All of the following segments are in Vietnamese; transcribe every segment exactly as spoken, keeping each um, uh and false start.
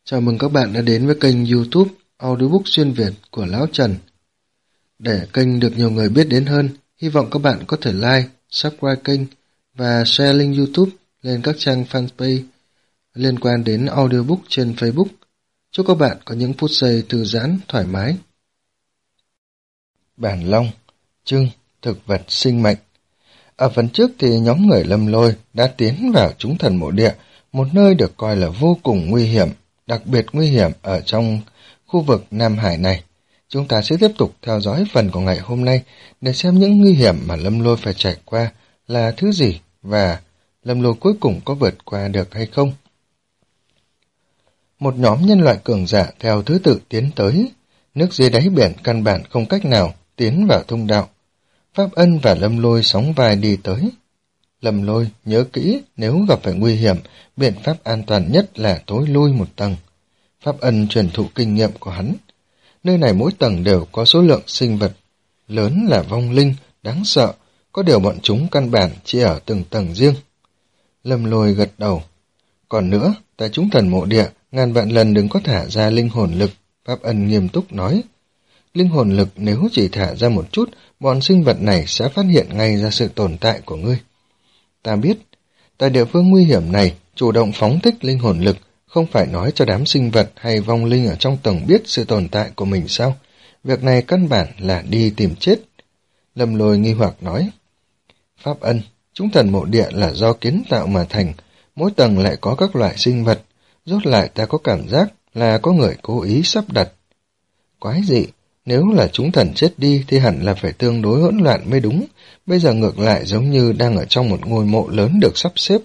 Chào mừng các bạn đã đến với kênh YouTube Audiobook Xuyên Việt của Lão Trần. Để kênh được nhiều người biết đến hơn, hy vọng các bạn có thể like, subscribe kênh và share link YouTube lên các trang fanpage liên quan đến audiobook trên Facebook. Chúc các bạn có những phút giây thư giãn, thoải mái. Bản Long, chương Thực vật sinh mệnh. Ở phần trước thì nhóm người Lâm Lôi đã tiến vào Chúng Thần Mộ Địa, một nơi được coi là vô cùng nguy hiểm, đặc biệt nguy hiểm ở trong khu vực Nam Hải này. Chúng ta sẽ tiếp tục theo dõi phần của ngày hôm nay để xem những nguy hiểm mà Lâm Lôi phải trải qua là thứ gì và Lâm Lôi cuối cùng có vượt qua được hay không. Một nhóm nhân loại cường giả theo thứ tự tiến tới, nước dưới đáy biển căn bản không cách nào tiến vào thông đạo. Pháp Ân và Lâm Lôi sóng vai đi tới. Lâm Lôi nhớ kỹ, nếu gặp phải nguy hiểm, biện pháp an toàn nhất là tối lui một tầng. Pháp Ân truyền thụ kinh nghiệm của hắn. Nơi này mỗi tầng đều có số lượng sinh vật lớn là vong linh, đáng sợ, có điều bọn chúng căn bản chỉ ở từng tầng riêng. Lâm Lôi gật đầu. Còn nữa, tại Chúng Thần Mộ Địa, ngàn vạn lần đừng có thả ra linh hồn lực, Pháp Ân nghiêm túc nói. Linh hồn lực nếu chỉ thả ra một chút, bọn sinh vật này sẽ phát hiện ngay ra sự tồn tại của ngươi. Ta biết, tại địa phương nguy hiểm này, chủ động phóng thích linh hồn lực, không phải nói cho đám sinh vật hay vong linh ở trong tầng biết sự tồn tại của mình sao? Việc này căn bản là đi tìm chết. Lâm Lôi nghi hoặc nói. Pháp Ân, Chúng Thần Mộ Địa là do kiến tạo mà thành, mỗi tầng lại có các loại sinh vật, rốt lại ta có cảm giác là có người cố ý sắp đặt. Quái dị, nếu là chúng thần chết đi thì hẳn là phải tương đối hỗn loạn mới đúng, bây giờ ngược lại giống như đang ở trong một ngôi mộ lớn được sắp xếp.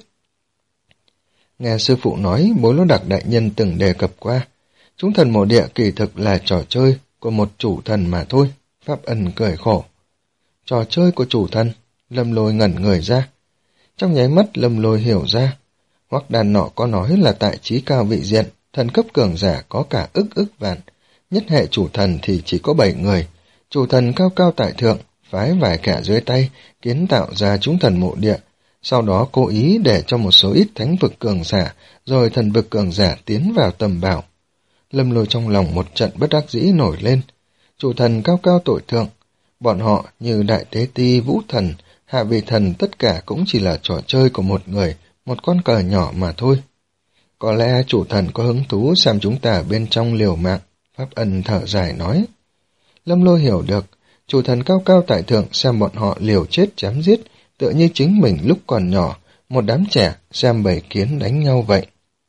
Nghe sư phụ nói, Bối Lỗ Đặc đại nhân từng đề cập qua, Chúng Thần Mộ Địa kỳ thực là trò chơi của một chủ thần mà thôi. Pháp Ân cười khổ. Trò chơi của chủ thần? Lâm Lôi ngẩn người ra. Trong nháy mắt Lâm Lôi hiểu ra, Hoắc Đàn nọ có nói là tại trí cao vị diện, thần cấp cường giả có cả ức ức vạn, nhất hệ chủ thần thì chỉ có bảy người, chủ thần cao cao tại thượng, phái vài kẻ dưới tay, kiến tạo ra Chúng Thần Mộ Địa, sau đó cố ý để cho một số ít thánh vực cường giả, rồi thần vực cường giả tiến vào tầm bảo. Lâm Lôi trong lòng một trận bất đắc dĩ nổi lên, chủ thần cao cao tội thượng, bọn họ như Đại Tế Ti, Vũ Thần, Hạ Vị Thần tất cả cũng chỉ là trò chơi của một người, một con cờ nhỏ mà thôi. Có lẽ chủ thần có hứng thú xem chúng ta bên trong liều mạng, Pháp Ân thở dài nói. Lâm Lôi hiểu được, chủ thần cao cao tại thượng xem bọn họ liều chết chém giết, tựa như chính mình lúc còn nhỏ, một đám trẻ xem bầy kiến đánh nhau vậy.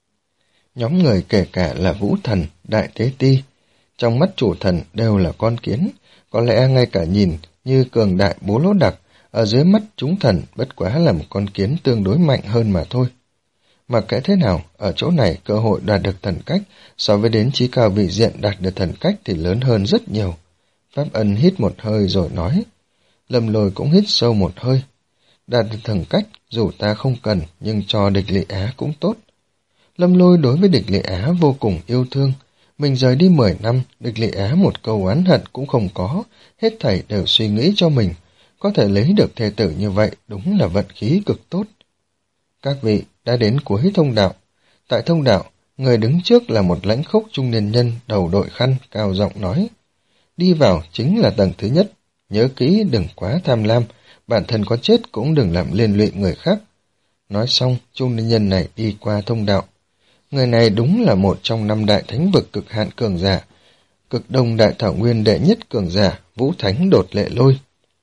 Nhóm người kể cả là Vũ Thần, Đại Tế Ti, trong mắt chủ thần đều là con kiến, có lẽ ngay cả nhìn như cường đại Bố Lỗ Đặc, ở dưới mắt chúng thần bất quá là một con kiến tương đối mạnh hơn mà thôi. Mà kể thế nào, ở chỗ này cơ hội đạt được thần cách so với đến trí cao vị diện đạt được thần cách thì lớn hơn rất nhiều. Pháp Ân hít một hơi rồi nói. Lâm Lôi cũng hít sâu một hơi. Đạt được thần cách, dù ta không cần, nhưng cho địch Lị Á cũng tốt. Lâm Lôi đối với địch Lị Á vô cùng yêu thương. Mình rời đi mười năm, địch Lị Á một câu oán hận cũng không có, hết thảy đều suy nghĩ cho mình. Có thể lấy được thê tử như vậy đúng là vận khí cực tốt. Các vị đã đến cuối thông đạo. Tại thông đạo, người đứng trước là một lãnh khốc trung niên nhân đầu đội khăn, cao giọng nói. Đi vào chính là tầng thứ nhất. Nhớ kỹ đừng quá tham lam, bản thân có chết cũng đừng làm liên lụy người khác. Nói xong, trung niên nhân này đi qua thông đạo. Người này đúng là một trong năm đại thánh vực cực hạn cường giả, cực đông đại thảo nguyên đệ nhất cường giả, Vũ Thánh Đột Lệ Lôi.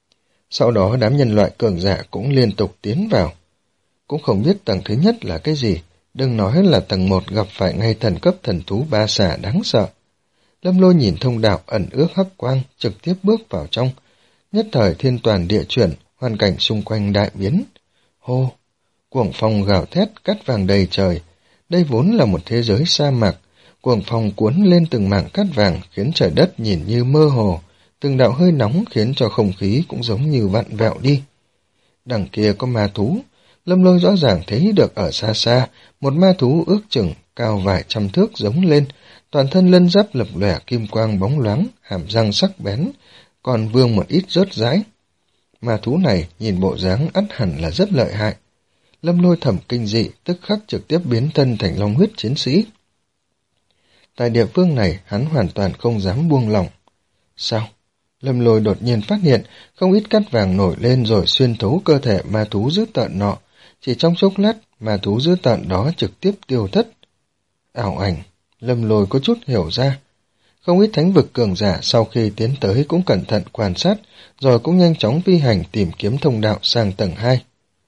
Sau đó đám nhân loại cường giả cũng liên tục tiến vào. Cũng không biết tầng thứ nhất là cái gì, đừng nói là tầng một gặp phải ngay thần cấp thần thú ba xà đáng sợ. Lâm Lôi nhìn thông đạo ẩn ước hắc quang, trực tiếp bước vào trong. Nhất thời thiên toàn địa chuyển, hoàn cảnh xung quanh đại biến. Hô! Cuồng phong gào thét, cát vàng đầy trời. Đây vốn là một thế giới sa mạc. Cuồng phong cuốn lên từng mảng cát vàng khiến trời đất nhìn như mơ hồ. Từng đạo hơi nóng khiến cho không khí cũng giống như vặn vẹo đi. Đằng kia có ma thú. Lâm Lôi rõ ràng thấy được ở xa xa, một ma thú ước chừng cao vài trăm thước giống lên, toàn thân lân giáp lập lòe kim quang bóng loáng, hàm răng sắc bén, còn vương một ít rớt rãi. Ma thú này nhìn bộ dáng ắt hẳn là rất lợi hại. Lâm Lôi thầm kinh dị, tức khắc trực tiếp biến thân thành long huyết chiến sĩ. Tại địa phương này, hắn hoàn toàn không dám buông lỏng. Sao? Lâm Lôi đột nhiên phát hiện không ít cát vàng nổi lên rồi xuyên thấu cơ thể ma thú dữ tợn nọ. Chỉ trong chốc lát, ma thú dữ tợn đó trực tiếp tiêu thất. Ảo ảnh, Lâm Lôi có chút hiểu ra. Không ít thánh vực cường giả sau khi tiến tới cũng cẩn thận quan sát, rồi cũng nhanh chóng phi hành tìm kiếm thông đạo sang tầng hai.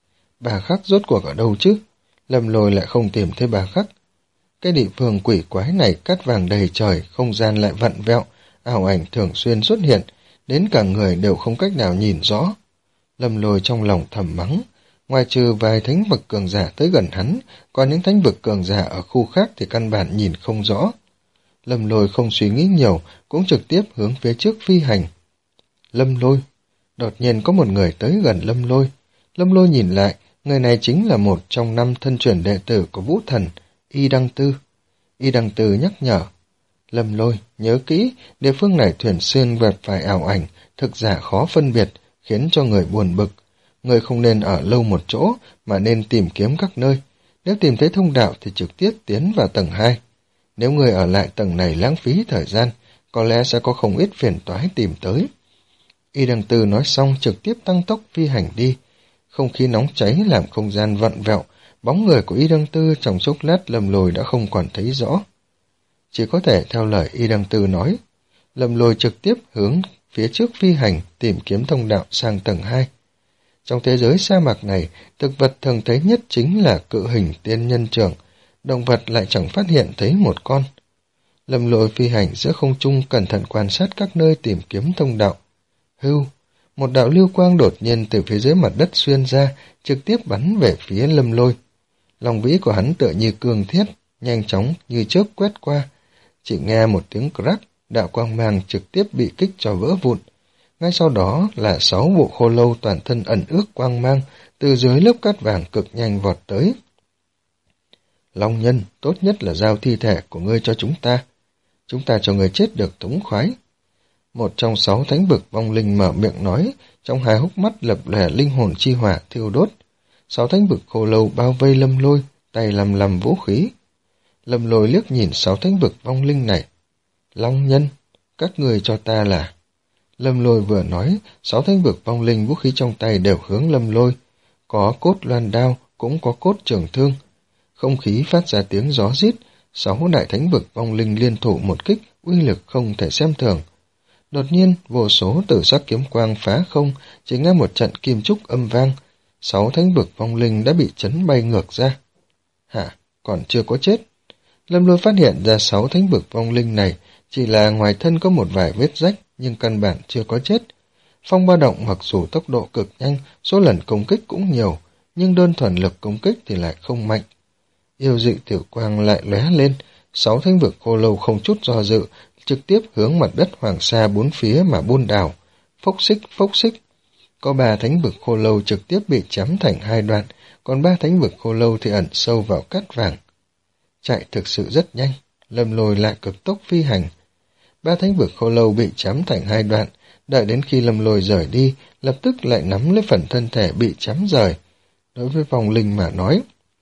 Bà Khắc rốt cuộc ở đâu chứ? Lâm Lôi lại không tìm thấy bà Khắc. Cái địa phương quỷ quái này cát vàng đầy trời, không gian lại vặn vẹo, ảo ảnh thường xuyên xuất hiện, đến cả người đều không cách nào nhìn rõ. Lâm Lôi trong lòng thầm mắng, ngoài trừ vài thánh vực cường giả tới gần hắn, còn những thánh vực cường giả ở khu khác thì căn bản nhìn không rõ. Lâm Lôi không suy nghĩ nhiều, cũng trực tiếp hướng phía trước phi hành. Lâm Lôi. Đột nhiên có một người tới gần Lâm Lôi. Lâm Lôi nhìn lại, người này chính là một trong năm thân truyền đệ tử của Vũ Thần, Y Đăng Tư. Y Đăng Tư nhắc nhở. Lâm Lôi, nhớ kỹ, địa phương này thường xuyên gặp phải ảo ảnh, thực giả khó phân biệt, khiến cho người buồn bực. Người không nên ở lâu một chỗ, mà nên tìm kiếm các nơi. Nếu tìm thấy thông đạo thì trực tiếp tiến vào tầng hai. Nếu người ở lại tầng này lãng phí thời gian, có lẽ sẽ có không ít phiền toái tìm tới. Y Đăng Tư nói xong trực tiếp tăng tốc phi hành đi. Không khí nóng cháy làm không gian vặn vẹo, bóng người của Y Đăng Tư trong chốc lát Lâm Lôi đã không còn thấy rõ. Chỉ có thể theo lời Y Đăng Tư nói, Lâm Lôi trực tiếp hướng phía trước phi hành tìm kiếm thông đạo sang tầng hai. Trong thế giới sa mạc này, thực vật thường thấy nhất chính là cự hình tiên nhân trưởng, động vật lại chẳng phát hiện thấy một con. Lâm Lôi phi hành giữa không trung cẩn thận quan sát các nơi tìm kiếm thông đạo. Hưu, một đạo lưu quang đột nhiên từ phía dưới mặt đất xuyên ra, trực tiếp bắn về phía Lâm Lôi. Lòng vĩ của hắn tựa như cường thiết, nhanh chóng như chớp quét qua. Chỉ nghe một tiếng crack, đạo quang mang trực tiếp bị kích cho vỡ vụn. Ngay sau đó là sáu bộ khô lâu toàn thân ẩn ước quang mang, từ dưới lớp cát vàng cực nhanh vọt tới. Long Nhân, tốt nhất là giao thi thể của ngươi cho chúng ta. Chúng ta cho ngươi chết được thống khoái. Một trong sáu thánh vực vong linh mở miệng nói, trong hai hốc mắt lập lẻ linh hồn chi hỏa thiêu đốt. Sáu thánh vực khô lâu bao vây Lâm Lôi, tay lầm lầm vũ khí. Lâm Lôi liếc nhìn sáu thánh vực vong linh này. Long Nhân, các người cho ta là... Lâm Lôi vừa nói, sáu thánh vực vong linh vũ khí trong tay đều hướng Lâm Lôi. Có cốt loan đao, cũng có cốt trường thương. Không khí phát ra tiếng gió rít, sáu đại thánh vực vong linh liên thủ một kích, uy lực không thể xem thường. Đột nhiên, vô số tử sắc kiếm quang phá không, chỉ nghe một trận kim trúc âm vang. Sáu thánh vực vong linh đã bị chấn bay ngược ra. Hả, còn chưa có chết. Lâm Lôi phát hiện ra sáu thánh vực vong linh này chỉ là ngoài thân có một vài vết rách, nhưng căn bản chưa có chết. Phong ba động mặc dù tốc độ cực nhanh, số lần công kích cũng nhiều, nhưng đơn thuần lực công kích thì lại không mạnh. Yêu dị tiểu quang lại lóe lên, sáu thánh vực khô lâu không chút do dự, trực tiếp hướng mặt đất hoàng sa bốn phía mà buôn đảo. Phốc xích, phốc xích. Có ba thánh vực khô lâu trực tiếp bị chém thành hai đoạn, còn ba thánh vực khô lâu thì ẩn sâu vào cát vàng. Chạy thực sự rất nhanh, Lâm Lôi lại cực tốc phi hành. Ba thánh vực khô lâu bị chém thành hai đoạn, đợi đến khi Lâm Lôi rời đi, lập tức lại nắm lấy phần thân thể bị chém rời. Đối với vong linh mà nói,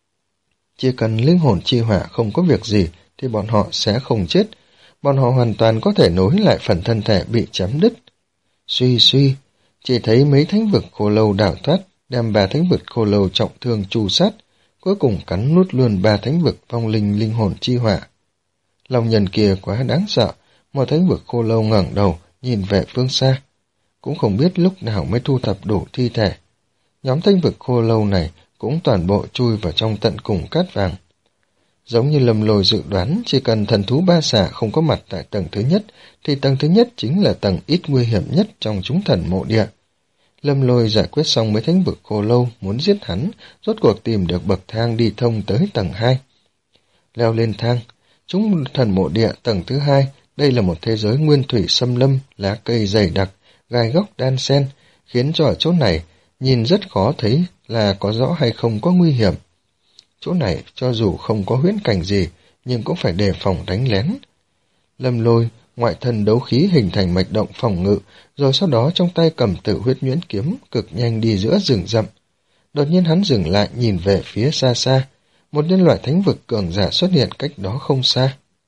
chỉ cần linh hồn chi hỏa không có việc gì thì bọn họ sẽ không chết, bọn họ hoàn toàn có thể nối lại phần thân thể bị chém đứt. Suy suy, chỉ thấy mấy thánh vực khô lâu đảo thoát, đem ba thánh vực khô lâu trọng thương tru sát, cuối cùng cắn nuốt luôn ba thánh vực vong linh linh hồn chi hỏa. Lòng nhân kia quá đáng sợ, một thánh vực khô lâu ngẩng đầu, nhìn về phương xa. Cũng không biết lúc nào mới thu thập đủ thi thể. Nhóm thánh vực khô lâu này cũng toàn bộ chui vào trong tận cùng cát vàng. Giống như Lâm Lôi dự đoán, chỉ cần thần thú ba xà không có mặt tại tầng thứ nhất, thì tầng thứ nhất chính là tầng ít nguy hiểm nhất trong chúng thần mộ địa. Lâm Lôi giải quyết xong mấy thánh vực khô lâu, muốn giết hắn, rốt cuộc tìm được bậc thang đi thông tới tầng hai. Leo lên thang, chúng thần mộ địa tầng thứ hai, đây là một thế giới nguyên thủy xâm lâm, lá cây dày đặc, gai góc đan xen, khiến cho ở chỗ này nhìn rất khó thấy là có rõ hay không có nguy hiểm. Chỗ này cho dù không có huyễn cảnh gì, nhưng cũng phải đề phòng đánh lén. Lâm Lôi, ngoại thân đấu khí hình thành mạch động phòng ngự, rồi sau đó trong tay cầm Tử Huyết Nhuyễn kiếm, cực nhanh đi giữa rừng rậm. Đột nhiên hắn dừng lại nhìn về phía xa xa, một nhân loại thánh vực cường giả xuất hiện cách đó không xa.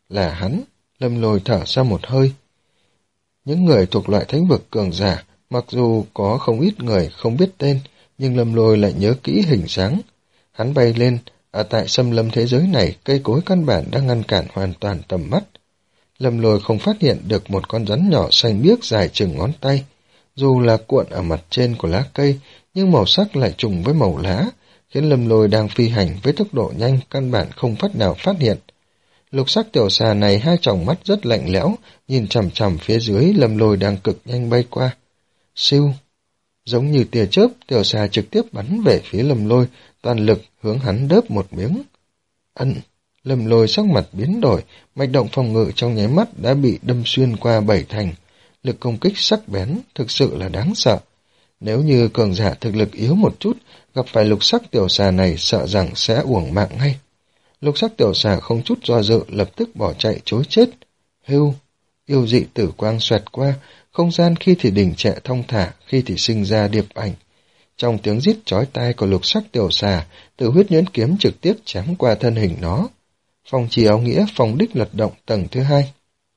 Là hắn. Lâm Lôi thở ra một hơi. Những người thuộc loại thánh vực cường giả, mặc dù có không ít người không biết tên, nhưng Lâm Lôi lại nhớ kỹ hình dáng. Hắn bay lên, ở tại xâm lâm thế giới này, cây cối căn bản đang ngăn cản hoàn toàn tầm mắt. Lâm Lôi không phát hiện được một con rắn nhỏ xanh biếc dài chừng ngón tay. Dù là cuộn ở mặt trên của lá cây, nhưng màu sắc lại trùng với màu lá, khiến Lâm Lôi đang phi hành với tốc độ nhanh căn bản không phát nào phát hiện. Lục sắc tiểu xà này hai tròng mắt rất lạnh lẽo, nhìn chằm chằm phía dưới Lâm Lôi đang cực nhanh bay qua. Siêu! Giống như tia chớp, tiểu xà trực tiếp bắn về phía Lâm Lôi, toàn lực hướng hắn đớp một miếng. Ân! Lâm Lôi sắc mặt biến đổi, mạch động phòng ngự trong nháy mắt đã bị đâm xuyên qua bảy thành. Lực công kích sắc bén, thực sự là đáng sợ. Nếu như cường giả thực lực yếu một chút, gặp phải lục sắc tiểu xà này sợ rằng sẽ uổng mạng ngay. Lục sắc tiểu xà không chút do dự lập tức bỏ chạy trối chết. Hưu! Yêu dị tử quang xoẹt qua, không gian khi thì đình trệ thong thả, khi thì sinh ra điệp ảnh. Trong tiếng rít chói tai của lục sắc tiểu xà, Tử Huyết Nhuyễn kiếm trực tiếp chém qua thân hình nó. Phong trì áo nghĩa phong đích lật động tầng thứ hai.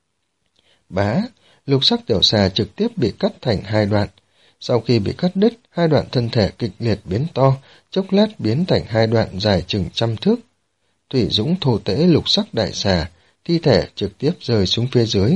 Bá! Lục sắc tiểu xà trực tiếp bị cắt thành hai đoạn. Sau khi bị cắt đứt, hai đoạn thân thể kịch liệt biến to, chốc lát biến thành hai đoạn dài chừng trăm thước. Thủy Dũng thổ tễ lục sắc đại xà, thi thể trực tiếp rơi xuống phía dưới.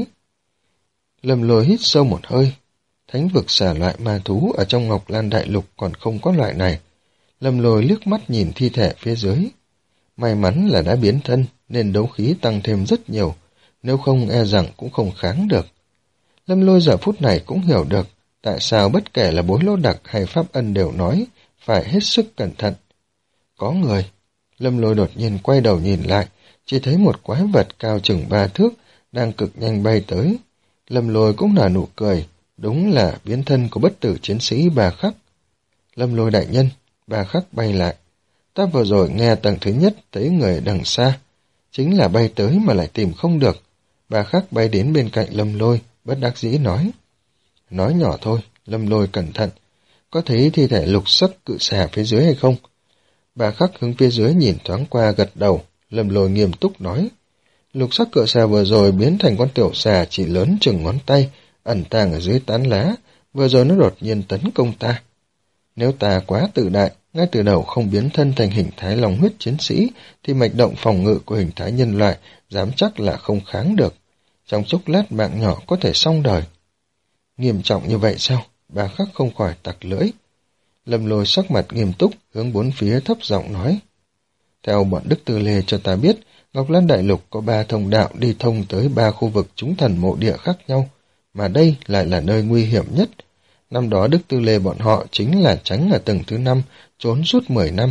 Lâm Lôi hít sâu một hơi. Thánh vực xà loại ma thú ở trong Ngọc Lan Đại Lục còn không có loại này. Lâm Lôi liếc mắt nhìn thi thể phía dưới. May mắn là đã biến thân, nên đấu khí tăng thêm rất nhiều, nếu không e rằng cũng không kháng được. Lâm Lôi giờ phút này cũng hiểu được, tại sao bất kể là bối lô đặc hay pháp ân đều nói, phải hết sức cẩn thận. Có người. Lâm Lôi đột nhiên quay đầu nhìn lại, chỉ thấy một quái vật cao chừng ba thước, đang cực nhanh bay tới. Lâm Lôi cũng nở nụ cười, đúng là biến thân của bất tử chiến sĩ Bà Khắc. Lâm Lôi đại nhân, Bà Khắc bay lại. Ta vừa rồi nghe tầng thứ nhất thấy người đằng xa, chính là bay tới mà lại tìm không được. Bà Khắc bay đến bên cạnh Lâm Lôi, bất đắc dĩ nói. Nói nhỏ thôi, Lâm Lôi cẩn thận. Có thấy thi thể lục sắc cự xà phía dưới hay không? Bà Khắc hướng phía dưới nhìn thoáng qua gật đầu, Lâm Lôi nghiêm túc nói. Lục sắc cự xà vừa rồi biến thành con tiểu xà chỉ lớn chừng ngón tay, ẩn tàng ở dưới tán lá, vừa rồi nó đột nhiên tấn công ta. Nếu ta quá tự đại, ngay từ đầu không biến thân thành hình thái long huyết chiến sĩ, thì mạch động phòng ngự của hình thái nhân loại dám chắc là không kháng được. Trong chốc lát mạng nhỏ có thể xong đời. Nghiêm trọng như vậy sao? Bà Khắc không khỏi tặc lưỡi. Lâm Lôi sắc mặt nghiêm túc, hướng bốn phía thấp giọng nói. Theo bọn Đức Tư Lê cho ta biết, Ngọc Lan Đại Lục có ba thông đạo đi thông tới ba khu vực chúng thần mộ địa khác nhau, mà đây lại là nơi nguy hiểm nhất. Năm đó Đức Tư Lê bọn họ chính là tránh ở tầng thứ năm, trốn suốt mười năm.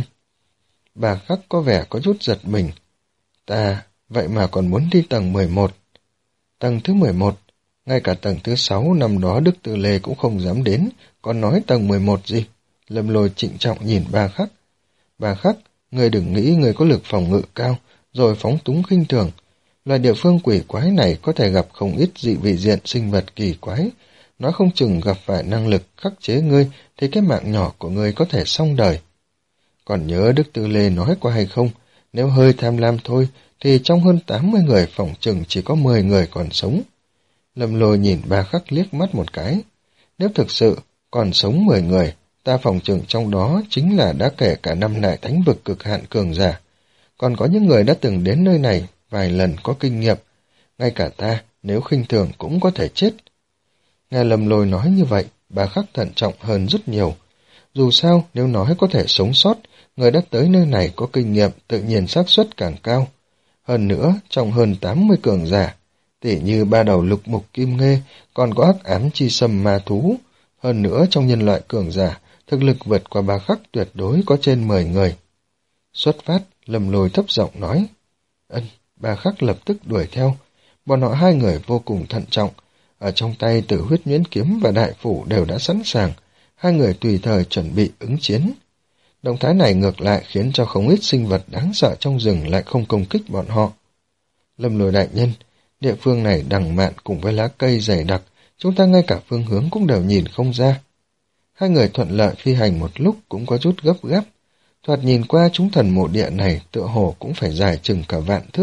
Bà Khắc có vẻ có chút giật mình. Ta, vậy mà còn muốn đi tầng mười một. Tầng thứ mười một, ngay cả tầng thứ sáu năm đó Đức Tư Lê cũng không dám đến, còn nói tầng mười một gì. Lâm Lôi trịnh trọng nhìn Bà Khắc. Bà Khắc, người đừng nghĩ người có lực phòng ngự cao, rồi phóng túng khinh thường. Loài địa phương quỷ quái này có thể gặp không ít dị vị diện sinh vật kỳ quái. Nó không chừng gặp phải năng lực khắc chế ngươi, thì cái mạng nhỏ của ngươi có thể xong đời. Còn nhớ Đức Tư Lê nói qua hay không, nếu hơi tham lam thôi, thì trong hơn tám mươi người phỏng chừng chỉ có mười người còn sống. Lâm Lôi nhìn Bà Khắc liếc mắt một cái. Nếu thực sự còn sống mười người, ta phỏng chừng trong đó chính là đã kể cả năm đại thánh vực cực hạn cường giả. Còn có những người đã từng đến nơi này vài lần có kinh nghiệm. Ngay cả ta, nếu khinh thường cũng có thể chết. Nghe Lâm Lôi nói như vậy, Bà Khắc thận trọng hơn rất nhiều. Dù sao, nếu nói có thể sống sót, người đã tới nơi này có kinh nghiệm, tự nhiên xác suất càng cao. Hơn nữa, trong hơn tám mươi cường giả, tỉ như ba đầu lục mục kim nghê, còn có hắc ám chi sâm ma thú. Hơn nữa, trong nhân loại cường giả, thực lực vượt qua Bà Khắc tuyệt đối có trên mười người. Xuất phát, Lâm Lôi thấp giọng nói. Ân, Bà Khắc lập tức đuổi theo. Bọn họ hai người vô cùng thận trọng. Ở trong tay Tử Huyết Nhuyễn kiếm và đại phủ đều đã sẵn sàng. Hai người tùy thời chuẩn bị ứng chiến. Động thái này ngược lại khiến cho không ít sinh vật đáng sợ trong rừng lại không công kích bọn họ. Lâm Lôi đại nhân, địa phương này đằng mạn cùng với lá cây dày đặc, chúng ta ngay cả phương hướng cũng đều nhìn không ra. Hai người thuận lợi phi hành một lúc cũng có chút gấp gáp. Thoạt nhìn qua chúng thần mộ địa này tựa hồ cũng phải dài chừng cả vạn thước,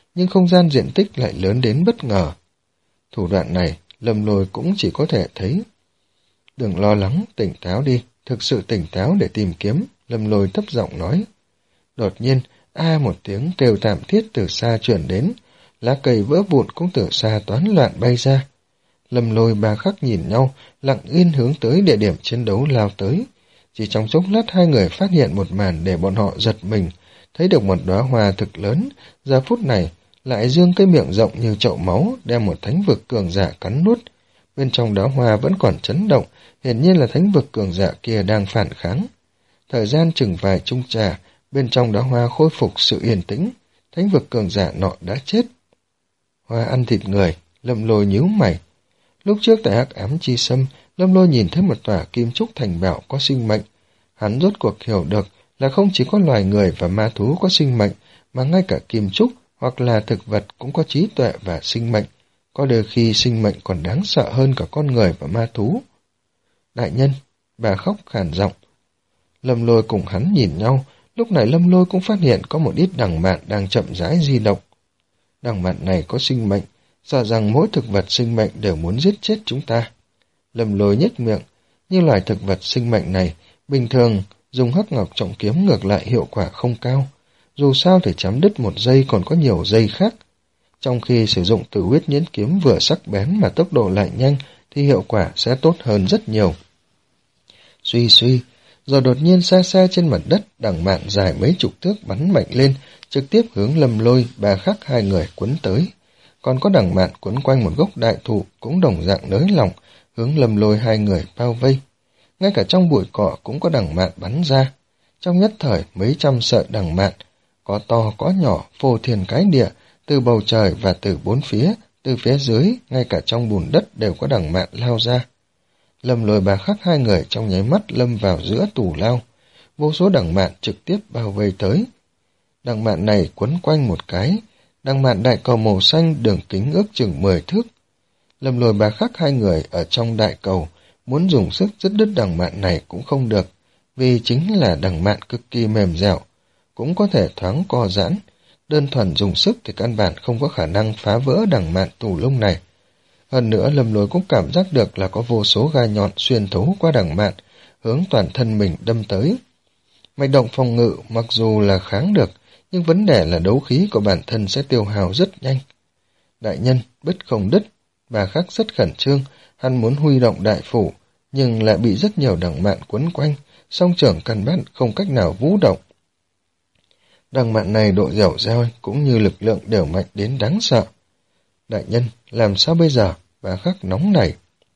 nhưng không gian diện tích lại lớn đến bất ngờ. Thủ đoạn này, Lâm Lôi cũng chỉ có thể thấy. Đừng lo lắng, tỉnh táo đi, thực sự tỉnh táo để tìm kiếm, Lâm Lôi thấp giọng nói. Đột nhiên, a một tiếng kêu thảm thiết từ xa truyền đến, lá cây vỡ vụn cũng từ xa toán loạn bay ra. Lâm Lôi Ba Khắc nhìn nhau, lặng yên hướng tới địa điểm chiến đấu lao tới. Chỉ trong chốc lát hai người phát hiện một màn để bọn họ giật mình, thấy được một đóa hoa thực lớn, giờ phút này lại dương cái miệng rộng như chậu máu, đem một thánh vực cường giả cắn nuốt. Bên trong đóa hoa vẫn còn chấn động, hiển nhiên là thánh vực cường giả kia đang phản kháng. Thời gian chừng vài chung trà, bên trong đóa hoa khôi phục sự yên tĩnh, thánh vực cường giả nọ đã chết. Hoa ăn thịt người, Lâm Lôi nhíu mày. Lúc trước tại Hắc Ám Chi Sâm, Lâm Lôi nhìn thấy một tòa kim trúc thành bảo có sinh mệnh. Hắn rốt cuộc hiểu được là không chỉ có loài người và ma thú có sinh mệnh, mà ngay cả kim trúc hoặc là thực vật cũng có trí tuệ và sinh mệnh. Có đôi khi sinh mệnh còn đáng sợ hơn cả con người và ma thú. Đại nhân, bà khóc khàn giọng. Lâm Lôi cùng hắn nhìn nhau, lúc này Lâm Lôi cũng phát hiện có một ít đằng mạn đang chậm rãi di động. Đằng mạn này có sinh mệnh, sợ rằng mỗi thực vật sinh mệnh đều muốn giết chết chúng ta. Lâm Lôi nhếch miệng, như loài thực vật sinh mệnh này, bình thường dùng hắc ngọc trọng kiếm ngược lại hiệu quả không cao. Dù sao thì chém đứt một dây còn có nhiều dây khác. Trong khi sử dụng tử huyết nhẫn kiếm vừa sắc bén mà tốc độ lại nhanh thì hiệu quả sẽ tốt hơn rất nhiều. Suy suy, rồi đột nhiên xa xa trên mặt đất, đằng mạn dài mấy chục thước bắn mạnh lên, trực tiếp hướng Lâm Lôi Ba Khắc hai người quấn tới. Còn có đằng mạn quấn quanh một gốc đại thụ cũng đồng dạng nới lỏng, hướng Lâm Lôi hai người bao vây. Ngay cả trong bụi cỏ cũng có đằng mạn bắn ra. Trong nhất thời mấy trăm sợi đằng mạn, có to có nhỏ, phô thiên cái địa, từ bầu trời và từ bốn phía, từ phía dưới, ngay cả trong bùn đất đều có đằng mạn lao ra. Lâm Lôi Ba Khắc hai người trong nháy mắt lâm vào giữa tù lao. Vô số đằng mạn trực tiếp bao vây tới. Đằng mạn này quấn quanh một cái, đằng mạn đại cầu màu xanh đường kính ước chừng mười thước. Lâm Lôi Ba Khắc hai người ở trong đại cầu, muốn dùng sức dứt đứt đằng mạn này cũng không được, vì chính là đằng mạn cực kỳ mềm dẻo, cũng có thể thoáng co giãn. Đơn thuần dùng sức thì căn bản không có khả năng phá vỡ đằng mạn tù lông này. Hơn nữa Lâm Lôi cũng cảm giác được là có vô số gai nhọn xuyên thấu qua đằng mạn, hướng toàn thân mình đâm tới. Mạch động phòng ngự mặc dù là kháng được, nhưng vấn đề là đấu khí của bản thân sẽ tiêu hao rất nhanh. Đại nhân, bứt không đứt, Ba Khắc rất khẩn trương, hắn muốn huy động đại phủ, nhưng lại bị rất nhiều đằng mạn quấn quanh, song trưởng căn bản không cách nào vũ động. Đằng mạn này độ dẻo dai cũng như lực lượng đều mạnh đến đáng sợ. Đại nhân, làm sao bây giờ? Ba Khắc nóng nảy.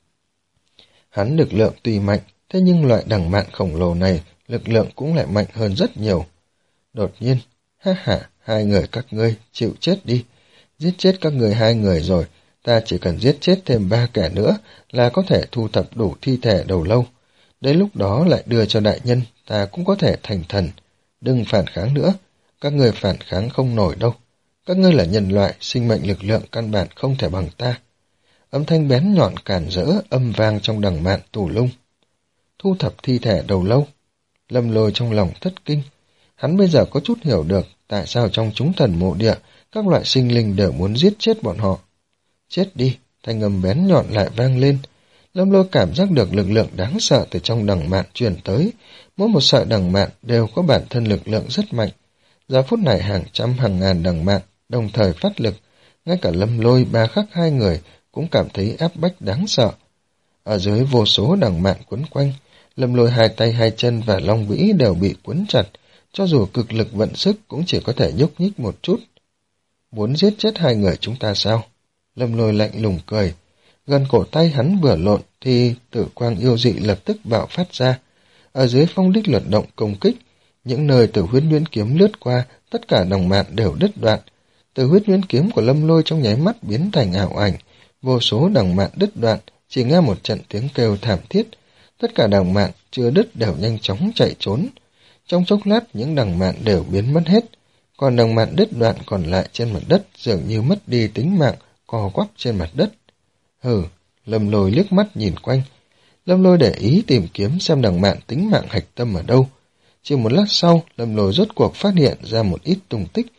Hắn lực lượng tùy mạnh, thế nhưng loại đằng mạn khổng lồ này, lực lượng cũng lại mạnh hơn rất nhiều. Đột nhiên, ha ha, hai người các ngươi, chịu chết đi. Giết chết các người hai người rồi, ta chỉ cần giết chết thêm ba kẻ nữa là có thể thu thập đủ thi thể đầu lâu. Đến lúc đó lại đưa cho đại nhân, ta cũng có thể thành thần. Đừng phản kháng nữa, các người phản kháng không nổi đâu. Các ngươi là nhân loại, sinh mệnh lực lượng căn bản không thể bằng ta. Âm thanh bén nhọn càn rỡ, âm vang trong đằng mạn tù lung. Thu thập thi thể đầu lâu. Lâm Lôi trong lòng thất kinh. Hắn bây giờ có chút hiểu được tại sao trong chúng thần mộ địa, các loại sinh linh đều muốn giết chết bọn họ. Chết đi, thanh âm bén nhọn lại vang lên. Lâm Lôi cảm giác được lực lượng đáng sợ từ trong đằng mạn truyền tới. Mỗi một sợi đằng mạn đều có bản thân lực lượng rất mạnh. Giờ phút này hàng trăm hàng ngàn đằng mạn đồng thời phát lực, ngay cả Lâm Lôi Ba Khắc hai người cũng cảm thấy áp bách đáng sợ. Ở dưới vô số đằng mạn quấn quanh, Lâm Lôi hai tay hai chân và long vĩ đều bị quấn chặt, cho dù cực lực vận sức cũng chỉ có thể nhúc nhích một chút. Muốn giết chết hai người chúng ta sao? Lâm Lôi lạnh lùng cười. Gần cổ tay hắn vừa lộn thì tử quang yêu dị lập tức bạo phát ra. Ở dưới phong đích luật động công kích, những nơi tử huyết nhuyễn kiếm lướt qua, tất cả đằng mạn đều đứt đoạn. Tử huyết nhuyễn kiếm của Lâm Lôi trong nháy mắt biến thành ảo ảnh, vô số đằng mạn đứt đoạn, chỉ nghe một trận tiếng kêu thảm thiết. Tất cả đằng mạn chưa đứt đều nhanh chóng chạy trốn. Trong chốc lát những đằng mạn đều biến mất hết, còn đằng mạn đứt đoạn còn lại trên mặt đất dường như mất đi tính mạng, co quắp trên mặt đất. Hừ, Lâm Lôi liếc mắt nhìn quanh. Lâm Lôi để ý tìm kiếm xem đằng mạn tính mạng hạch tâm ở đâu. Chỉ một lát sau, Lâm Lôi rốt cuộc phát hiện ra một ít tung tích.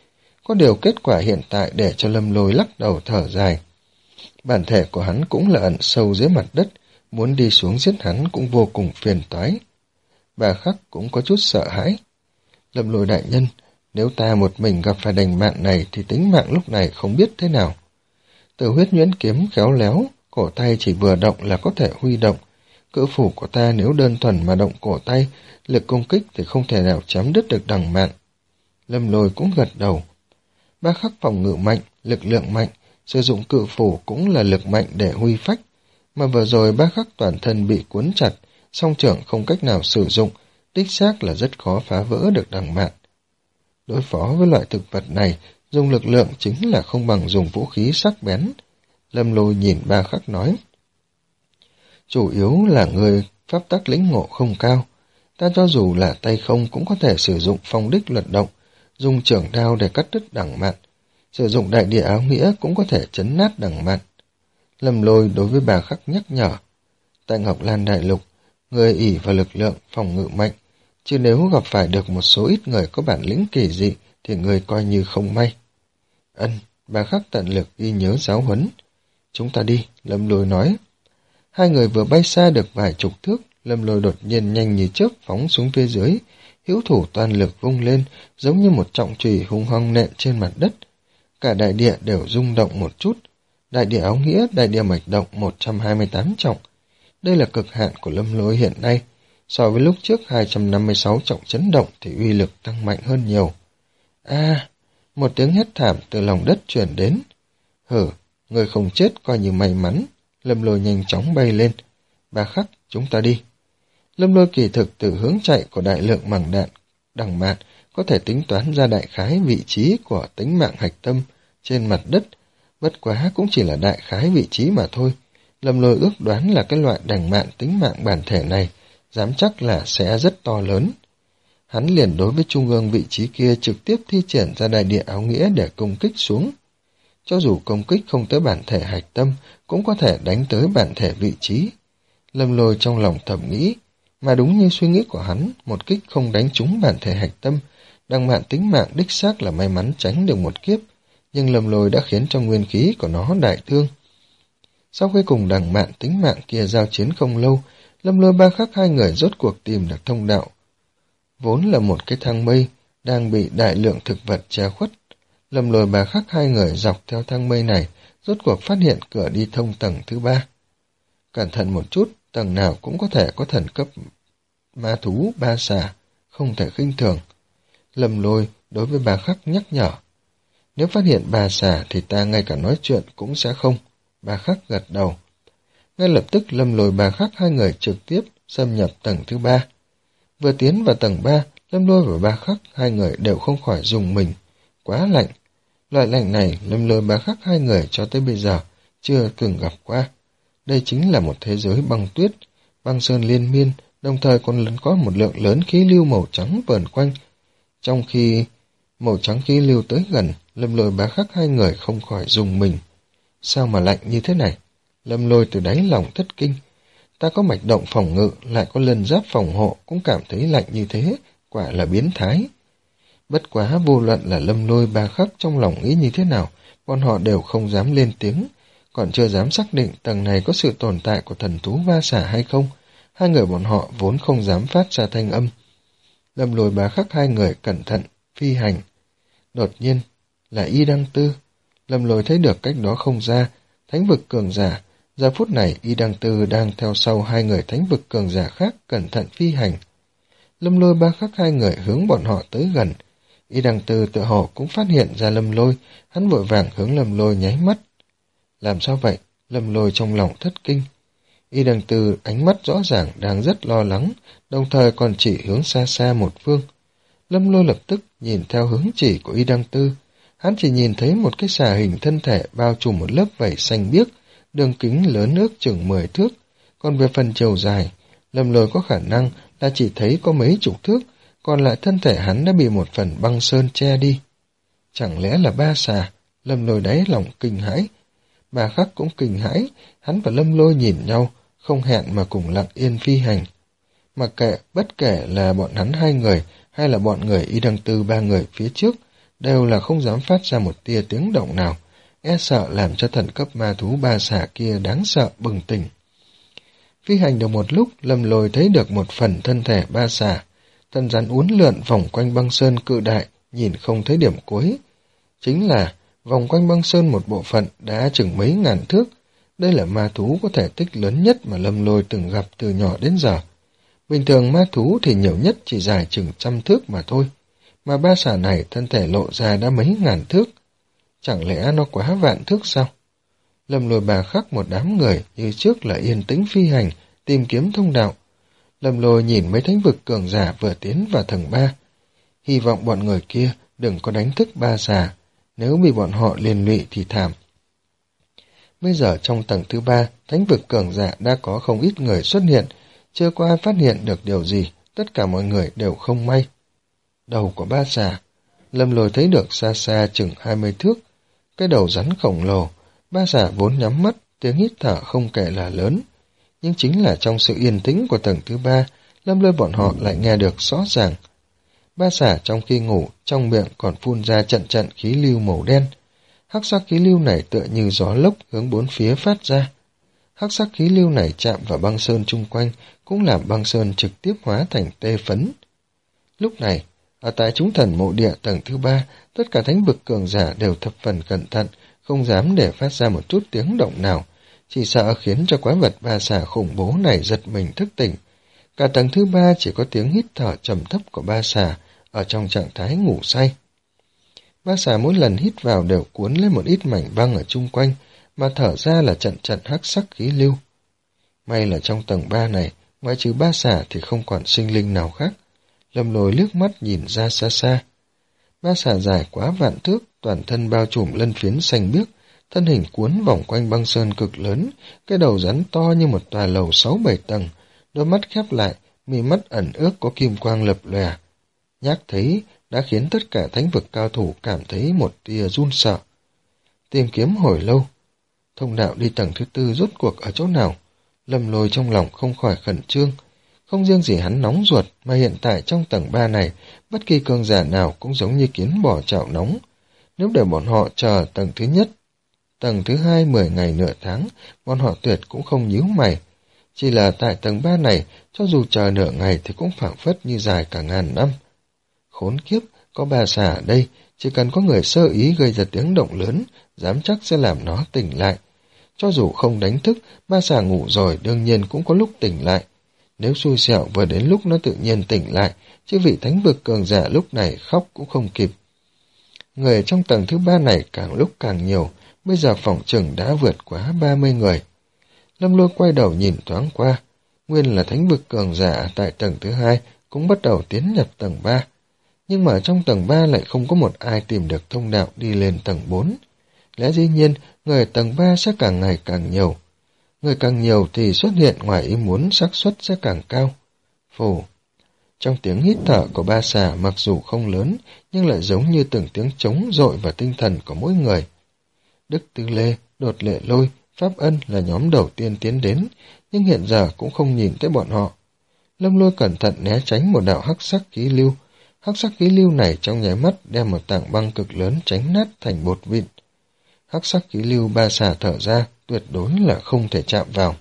Có điều kết quả hiện tại để cho Lâm Lôi lắc đầu thở dài. Bản thể của hắn cũng là ẩn sâu dưới mặt đất, muốn đi xuống giết hắn cũng vô cùng phiền toái. Bà Khắc cũng có chút sợ hãi. Lâm Lôi đại nhân, nếu ta một mình gặp phải đành mạng này thì tính mạng lúc này không biết thế nào. Từ huyết nhuyễn kiếm khéo léo, cổ tay chỉ vừa động là có thể huy động. Cự phủ của ta nếu đơn thuần mà động cổ tay, lực công kích thì không thể nào chém đứt được đằng mạn. Lâm Lôi cũng gật đầu. Ba Khắc phòng ngự mạnh, lực lượng mạnh, sử dụng cự phủ cũng là lực mạnh để huy phách. Mà vừa rồi Ba Khắc toàn thân bị cuốn chặt, song trưởng không cách nào sử dụng, đích xác là rất khó phá vỡ được đằng mạn. Đối phó với loại thực vật này, dùng lực lượng chính là không bằng dùng vũ khí sắc bén. Lâm Lôi nhìn Ba Khắc nói. Chủ yếu là người pháp tắc lĩnh ngộ không cao. Ta cho dù là tay không cũng có thể sử dụng phong đích luật động, dùng trưởng đao để cắt đứt đằng mạn. Sử dụng đại địa áo nghĩa cũng có thể chấn nát đằng mạn. Lâm Lôi đối với Ba Khắc nhắc nhở. Tại Ngọc Lan Đại Lục, người ỷ vào lực lượng phòng ngự mạnh, chứ nếu gặp phải được một số ít người có bản lĩnh kỳ dị thì người coi như không may. Ân, Ba Khắc tận lực ghi nhớ giáo huấn. Chúng ta đi, Lâm Lôi nói. Hai người vừa bay xa được vài chục thước, Lâm Lôi đột nhiên nhanh như chớp phóng xuống phía dưới, hữu thủ toàn lực vung lên, giống như một trọng chùy hung hăng nện trên mặt đất. Cả đại địa đều rung động một chút. Đại địa áo nghĩa, đại địa mạch động một trăm hai mươi tám trọng. Đây là cực hạn của Lâm Lôi hiện nay. So với lúc trước hai trăm năm mươi sáu trọng chấn động thì uy lực tăng mạnh hơn nhiều. A, một tiếng hét thảm từ lòng đất truyền đến. Hử, người không chết coi như may mắn. Lâm Lôi nhanh chóng bay lên. Ba Khắc, chúng ta đi. Lâm Lôi kỳ thực từ hướng chạy của đại lượng màng đạn đằng mạn có thể tính toán ra đại khái vị trí của tính mạng hạch tâm trên mặt đất, bất quá cũng chỉ là đại khái vị trí mà thôi. Lâm Lôi ước đoán là cái loại đằng mạn tính mạng bản thể này dám chắc là sẽ rất to lớn. Hắn liền đối với trung ương vị trí kia trực tiếp thi triển ra đại địa áo nghĩa để công kích xuống. Cho dù công kích không tới bản thể hạch tâm, cũng có thể đánh tới bản thể vị trí. Lâm Lôi trong lòng thầm nghĩ, mà đúng như suy nghĩ của hắn, một kích không đánh trúng bản thể hạch tâm, đằng mạn tính mạng đích xác là may mắn tránh được một kiếp, nhưng Lâm Lôi đã khiến cho nguyên khí của nó đại thương. Sau khi cùng đằng mạn tính mạng kia giao chiến không lâu, Lâm Lôi Ba Khắc hai người rốt cuộc tìm được thông đạo. Vốn là một cái thang mây, đang bị đại lượng thực vật che khuất. Lâm Lôi Ba Khắc hai người dọc theo thang mây này, rốt cuộc phát hiện cửa đi thông tầng thứ ba. Cẩn thận một chút, tầng nào cũng có thể có thần cấp ma thú ba xà, không thể khinh thường. Lâm Lôi đối với Ba Khắc nhắc nhở. Nếu phát hiện ba xà thì ta ngay cả nói chuyện cũng sẽ không. Ba Khắc gật đầu. Ngay lập tức Lâm Lôi Ba Khắc hai người trực tiếp xâm nhập tầng thứ ba. Vừa tiến vào tầng ba, Lâm Lôi và Ba Khắc hai người đều không khỏi dùng mình. Quá lạnh. Loại lạnh này Lâm Lôi Ba Khắc hai người cho tới bây giờ chưa từng gặp qua. Đây chính là một thế giới băng tuyết, băng sơn liên miên, đồng thời còn có một lượng lớn khí lưu màu trắng vờn quanh. Trong khi màu trắng khí lưu tới gần, Lâm Lôi Ba Khắc hai người không khỏi dùng mình. Sao mà lạnh như thế này? Lâm Lôi từ đáy lòng thất kinh. Ta có mạch động phòng ngự, lại có lân giáp phòng hộ, cũng cảm thấy lạnh như thế, quả là biến thái. Bất quá vô luận là Lâm Lôi Ba Khắc trong lòng nghĩ như thế nào, bọn họ đều không dám lên tiếng, còn chưa dám xác định tầng này có sự tồn tại của thần thú va xả hay không. Hai người bọn họ vốn không dám phát ra thanh âm. Lâm Lôi Ba Khắc hai người cẩn thận, phi hành. Đột nhiên, là Y Đăng Tư. Lâm Lôi thấy được cách đó không ra, thánh vực cường giả. Giờ phút này Y Đăng Tư đang theo sau hai người thánh vực cường giả khác cẩn thận phi hành. Lâm Lôi Ba Khắc hai người hướng bọn họ tới gần. Y Đăng Tư tự hồ cũng phát hiện ra Lâm Lôi, hắn vội vàng hướng Lâm Lôi nháy mắt. Làm sao vậy? Lâm Lôi trong lòng thất kinh. Y Đăng Tư ánh mắt rõ ràng đang rất lo lắng, đồng thời còn chỉ hướng xa xa một phương. Lâm Lôi lập tức nhìn theo hướng chỉ của Y Đăng Tư. Hắn chỉ nhìn thấy một cái xà hình thân thể bao trùm một lớp vảy xanh biếc, đường kính lớn ước chừng mười thước. Còn về phần chiều dài, Lâm Lôi có khả năng là chỉ thấy có mấy chục thước, còn lại thân thể hắn đã bị một phần băng sơn che đi. Chẳng lẽ là ba xà? Lâm Lôi đáy lòng kinh hãi. Ba Khắc cũng kinh hãi, hắn và Lâm Lôi nhìn nhau, không hẹn mà cùng lặng yên phi hành. Mặc kệ, bất kể là bọn hắn hai người hay là bọn người Y Đăng Tư ba người phía trước, đều là không dám phát ra một tia tiếng động nào, e sợ làm cho thần cấp ma thú ba xà kia đáng sợ bừng tỉnh. Phi hành được một lúc, Lâm Lôi thấy được một phần thân thể ba xà, thân rắn uốn lượn vòng quanh băng sơn cự đại, nhìn không thấy điểm cuối. Chính là vòng quanh băng sơn một bộ phận đã chừng mấy ngàn thước. Đây là ma thú có thể tích lớn nhất mà Lâm Lôi từng gặp từ nhỏ đến giờ. Bình thường ma thú thì nhiều nhất chỉ dài chừng trăm thước mà thôi, mà ba xà này thân thể lộ ra đã mấy ngàn thước. Chẳng lẽ nó quá vạn thước sao? Lâm Lôi bà khắc một đám người như trước là yên tĩnh phi hành, tìm kiếm thông đạo. Lâm Lôi nhìn mấy thánh vực cường giả vừa tiến vào tầng ba. Hy vọng bọn người kia đừng có đánh thức ba xà, nếu bị bọn họ liên lụy thì thảm. Bây giờ trong tầng thứ ba, thánh vực cường giả đã có không ít người xuất hiện, chưa có ai phát hiện được điều gì, tất cả mọi người đều không may. Đầu của ba xà, Lâm Lôi thấy được xa xa chừng hai mươi thước, cái đầu rắn khổng lồ, ba xà vốn nhắm mắt, tiếng hít thở không kể là lớn. Nhưng chính là trong sự yên tĩnh của tầng thứ ba, Lâm Lôi bọn họ lại nghe được rõ ràng. Ba xà trong khi ngủ, trong miệng còn phun ra trận trận khí lưu màu đen. Hắc sắc khí lưu này tựa như gió lốc hướng bốn phía phát ra. Hắc sắc khí lưu này chạm vào băng sơn chung quanh, cũng làm băng sơn trực tiếp hóa thành tê phấn. Lúc này, ở tại chúng thần mộ địa tầng thứ ba, tất cả thánh vực cường giả đều thập phần cẩn thận, không dám để phát ra một chút tiếng động nào, chỉ sợ khiến cho quái vật ba xà khủng bố này giật mình thức tỉnh. Cả tầng thứ ba chỉ có tiếng hít thở trầm thấp của ba xà ở trong trạng thái ngủ say. Ba xà mỗi lần hít vào đều cuốn lên một ít mảnh băng ở chung quanh, mà thở ra là trận trận hắc sắc khí lưu. May là trong tầng ba này, ngoại trừ ba xà thì không còn sinh linh nào khác. Lâm Lôi liếc mắt nhìn ra xa xa. Ba xà dài quá vạn thước, toàn thân bao trùm lân phiến xanh biếc, thân hình cuốn vòng quanh băng sơn cực lớn, cái đầu rắn to như một tòa lầu sáu bảy tầng, đôi mắt khép lại, mi mắt ẩn ước có kim quang lập lòe. Nhắc thấy đã khiến tất cả thánh vực cao thủ cảm thấy một tia run sợ. Tìm kiếm hồi lâu, thông đạo đi tầng thứ tư rốt cuộc ở chỗ nào? Lâm Lôi trong lòng không khỏi khẩn trương. Không riêng gì hắn nóng ruột, mà hiện tại trong tầng ba này, bất kỳ cường giả nào cũng giống như kiến bò chảo nóng. Nếu để bọn họ chờ tầng thứ nhất, tầng thứ hai mười ngày nửa tháng, bọn họ tuyệt cũng không nhíu mày. Chỉ là tại tầng ba này, cho dù chờ nửa ngày thì cũng phảng phất như dài cả ngàn năm. Khốn kiếp, có ba xà ở đây, chỉ cần có người sơ ý gây ra tiếng động lớn, dám chắc sẽ làm nó tỉnh lại. Cho dù không đánh thức, ba xà ngủ rồi đương nhiên cũng có lúc tỉnh lại. Nếu xui xẻo vừa đến lúc nó tự nhiên tỉnh lại, chứ vị thánh vực cường giả lúc này khóc cũng không kịp. Người trong tầng thứ ba này càng lúc càng nhiều, bây giờ phỏng chừng đã vượt quá ba mươi người. Lâm Lôi quay đầu nhìn thoáng qua, nguyên là thánh vực cường giả tại tầng thứ hai cũng bắt đầu tiến nhập tầng ba. Nhưng mà trong tầng ba lại không có một ai tìm được thông đạo đi lên tầng bốn. Lẽ dĩ nhiên, người ở tầng ba sẽ càng ngày càng nhiều. Người càng nhiều thì xuất hiện ngoài ý muốn xác suất sẽ càng cao. Phù. Trong tiếng hít thở của ba xà mặc dù không lớn, nhưng lại giống như từng tiếng trống dội vào tinh thần của mỗi người. Đức Tư Lê, Đột Lệ Lôi, Pháp Ân là nhóm đầu tiên tiến đến, nhưng hiện giờ cũng không nhìn thấy bọn họ. Lâm Lôi cẩn thận né tránh một đạo hắc sắc khí lưu. Hắc sắc khí lưu này trong nháy mắt đem một tảng băng cực lớn tránh nát thành bột vịn. Hắc sắc khí lưu ba xà thở ra, tuyệt đối là không thể chạm vào.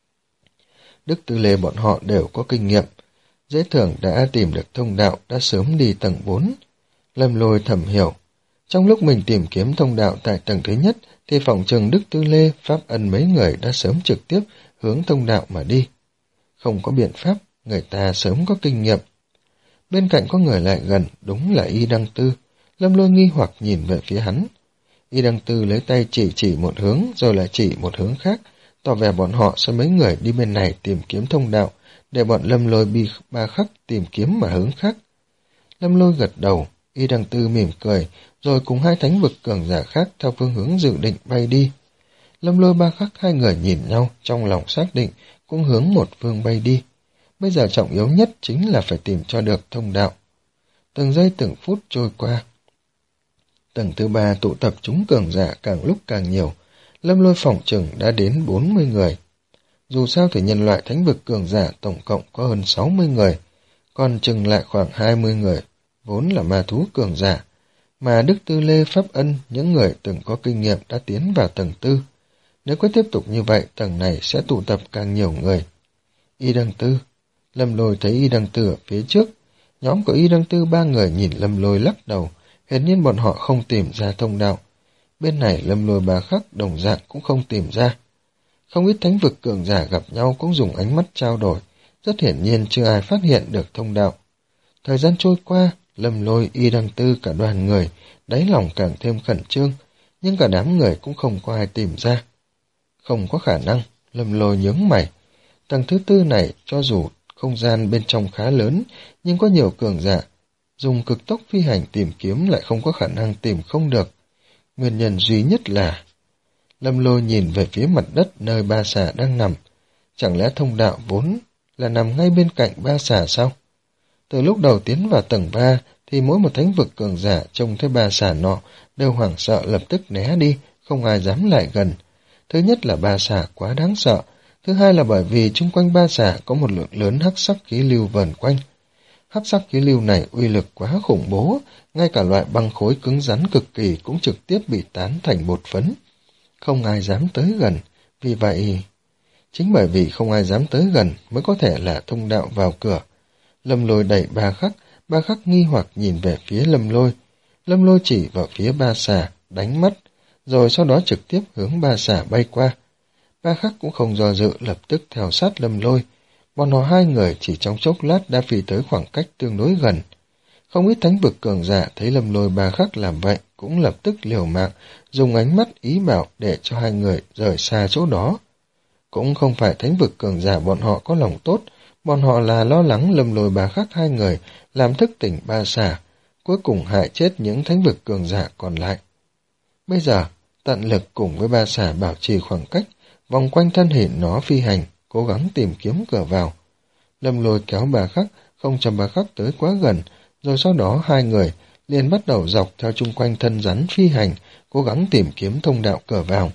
Đức Tư Lê bọn họ đều có kinh nghiệm. Dễ thường đã tìm được thông đạo, đã sớm đi tầng bốn. Lâm Lôi thầm hiểu. Trong lúc mình tìm kiếm thông đạo tại tầng thứ nhất, thì phòng trừng Đức Tư Lê, Pháp Ân mấy người đã sớm trực tiếp hướng thông đạo mà đi. Không có biện pháp, người ta sớm có kinh nghiệm. Bên cạnh có người lại gần, đúng là Y Đăng Tư. Lâm Lôi nghi hoặc nhìn về phía hắn. Y Đăng Tư lấy tay chỉ chỉ một hướng, rồi lại chỉ một hướng khác, tỏ vẻ bọn họ sẽ mấy người đi bên này tìm kiếm thông đạo, để bọn Lâm Lôi bi ba khắc tìm kiếm mà hướng khác. Lâm Lôi gật đầu, Y Đăng Tư mỉm cười, rồi cùng hai thánh vực cường giả khác theo phương hướng dự định bay đi. Lâm Lôi ba khắc hai người nhìn nhau, trong lòng xác định, cũng hướng một phương bay đi. Bây giờ trọng yếu nhất chính là phải tìm cho được thông đạo. Từng giây từng phút trôi qua. Tầng thứ ba tụ tập chúng cường giả càng lúc càng nhiều. Lâm Lôi phỏng chừng đã đến bốn mươi người. Dù sao thì nhân loại thánh vực cường giả tổng cộng có hơn sáu mươi người, còn chừng lại khoảng hai mươi người, vốn là ma thú cường giả. mà Đức Tư Lê, Pháp Ân, những người từng có kinh nghiệm đã tiến vào tầng tư. Nếu cứ tiếp tục như vậy, tầng này sẽ tụ tập càng nhiều người. Y Đăng Tư. Lâm Lôi thấy Y Đăng Tư ở phía trước. Nhóm của Y Đăng Tư ba người nhìn Lâm Lôi lắc đầu, hiển nhiên bọn họ không tìm ra thông đạo. Bên này Lâm Lôi Ba Khắc đồng dạng cũng không tìm ra. Không ít thánh vực cường giả gặp nhau cũng dùng ánh mắt trao đổi, rất hiển nhiên chưa ai phát hiện được thông đạo. Thời gian trôi qua, Lâm Lôi, Y Đăng Tư cả đoàn người, đáy lòng càng thêm khẩn trương, nhưng cả đám người cũng không có ai tìm ra. Không có khả năng, Lâm Lôi nhướng mày. Tầng thứ tư này, cho dù không gian bên trong khá lớn, nhưng có nhiều cường giả, dùng cực tốc phi hành tìm kiếm lại không có khả năng tìm không được. Nguyên nhân duy nhất là... Lâm Lôi nhìn về phía mặt đất nơi ba xà đang nằm. Chẳng lẽ thông đạo vốn là nằm ngay bên cạnh ba xà sao? Từ lúc đầu tiến vào tầng ba, thì mỗi một thánh vực cường giả trông thấy ba xà nọ đều hoảng sợ lập tức né đi, không ai dám lại gần. Thứ nhất là ba xà quá đáng sợ, thứ hai là bởi vì chung quanh ba xà có một lượng lớn hắc sắc khí lưu vờn quanh. Hắc sắc khí lưu này uy lực quá khủng bố, ngay cả loại băng khối cứng rắn cực kỳ cũng trực tiếp bị tán thành bột phấn. Không ai dám tới gần, vì vậy... Chính bởi vì không ai dám tới gần mới có thể là thông đạo vào cửa. Lâm Lôi đẩy Ba Khắc, Ba Khắc nghi hoặc nhìn về phía Lâm Lôi. Lâm Lôi chỉ vào phía ba xà, đánh mắt, rồi sau đó trực tiếp hướng ba xà bay qua. Ba Khắc cũng không do dự lập tức theo sát Lâm Lôi. Bọn họ hai người chỉ trong chốc lát đã phi tới khoảng cách tương đối gần. Không ít thánh vực cường giả thấy Lâm Lôi Ba Khắc làm vậy cũng lập tức liều mạng, dùng ánh mắt ý bảo để cho hai người rời xa chỗ đó. Cũng không phải thánh vực cường giả bọn họ có lòng tốt, bọn họ là lo lắng Lâm Lôi Ba Khắc hai người làm thức tỉnh ba xà, cuối cùng hại chết những thánh vực cường giả còn lại. Bây giờ, tận lực cùng với ba xà bảo trì khoảng cách, vòng quanh thân hình nó phi hành, cố gắng tìm kiếm cửa vào. Lâm Lôi kéo Ba Khắc, không cho Ba Khắc tới quá gần, rồi sau đó hai người liền bắt đầu dọc theo chung quanh thân rắn phi hành, cố gắng tìm kiếm thông đạo cửa vào.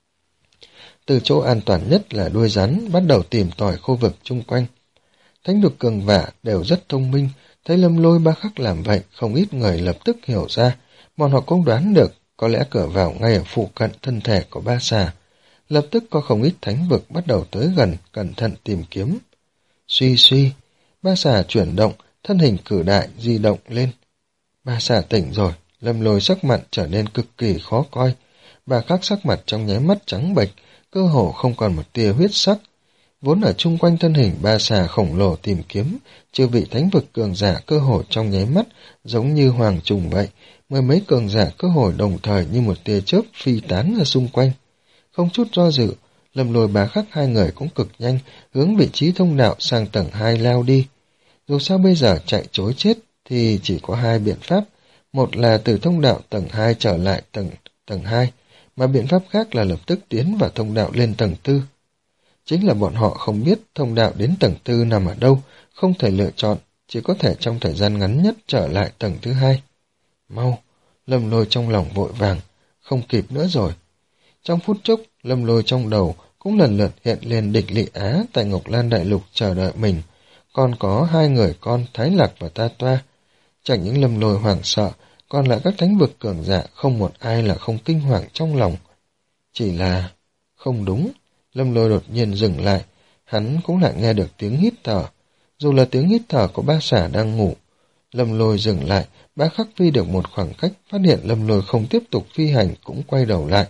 Từ chỗ an toàn nhất là đuôi rắn, bắt đầu tìm tòi khu vực chung quanh. Thánh vực cường vả đều rất thông minh, thấy Lâm Lôi Ba Khắc làm vậy, không ít người lập tức hiểu ra, bọn họ cũng đoán được có lẽ cửa vào ngay ở phụ cận thân thể của ba xà. Lập tức có không ít thánh vực bắt đầu tới gần, cẩn thận tìm kiếm. Suy suy, ba xà chuyển động, thân hình cử đại, di động lên. Ba xà tỉnh rồi, Lâm Lôi sắc mặt trở nên cực kỳ khó coi. Ba Khắc sắc mặt trong nháy mắt trắng bệch, cơ hồ không còn một tia huyết sắc. Vốn ở chung quanh thân hình ba xà khổng lồ tìm kiếm, chư vị thánh vực cường giả cơ hồ trong nháy mắt, giống như hoàng trùng vậy, mười mấy cường giả cơ hồ đồng thời như một tia chớp phi tán ra xung quanh. Không chút do dự, Lâm Lôi Ba Khắc hai người cũng cực nhanh, hướng vị trí thông đạo sang tầng hai lao đi. Dù sao bây giờ chạy trối chết thì chỉ có hai biện pháp, một là từ thông đạo tầng hai trở lại tầng tầng hai, mà biện pháp khác là lập tức tiến vào thông đạo lên tầng tư. Chính là bọn họ không biết thông đạo đến tầng tư nằm ở đâu, không thể lựa chọn, chỉ có thể trong thời gian ngắn nhất trở lại tầng thứ hai. Mau, Lâm Lôi trong lòng vội vàng, không kịp nữa rồi. Trong phút chốc, Lâm Lôi trong đầu cũng lần lượt hiện lên Địch Lị Á tại Ngọc Lan Đại Lục chờ đợi mình, còn có hai người con Thái Lạc và Ta Toa. Chẳng những Lâm Lôi hoảng sợ, còn lại các thánh vực cường giả không một ai là không kinh hoàng trong lòng. Chỉ là... không đúng, Lâm Lôi đột nhiên dừng lại, hắn cũng lại nghe được tiếng hít thở. Dù là tiếng hít thở của ba xà đang ngủ, Lâm Lôi dừng lại, Ba Khắc phi được một khoảng cách, phát hiện Lâm Lôi không tiếp tục phi hành cũng quay đầu lại.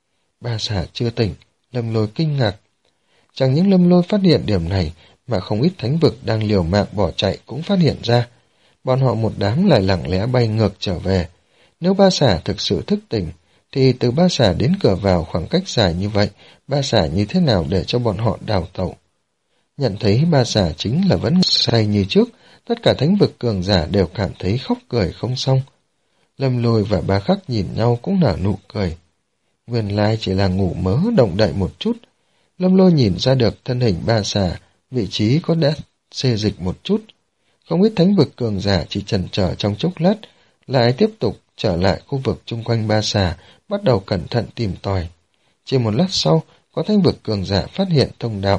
Ba xà chưa tỉnh, Lâm Lôi kinh ngạc. Chẳng những Lâm Lôi phát hiện điểm này, mà không ít thánh vực đang liều mạng bỏ chạy cũng phát hiện ra. Bọn họ một đám lại lặng lẽ bay ngược trở về. Nếu ba xà thực sự thức tỉnh, thì từ ba xà đến cửa vào khoảng cách dài như vậy, ba xà như thế nào để cho bọn họ đào tẩu? Nhận thấy ba xà chính là vẫn say như trước, tất cả thánh vực cường giả đều cảm thấy khóc cười không xong. Lâm Lôi và Ba Khắc nhìn nhau cũng nở nụ cười. Nguyên lai chỉ là ngủ mớ động đậy một chút. Lâm Lôi nhìn ra được thân hình ba xà, vị trí có đã xê dịch một chút. Không ít thánh vực cường giả chỉ chần chờ trong chốc lát, lại tiếp tục trở lại khu vực chung quanh ba xà, bắt đầu cẩn thận tìm tòi. Chỉ một lát sau, có thánh vực cường giả phát hiện thông đạo.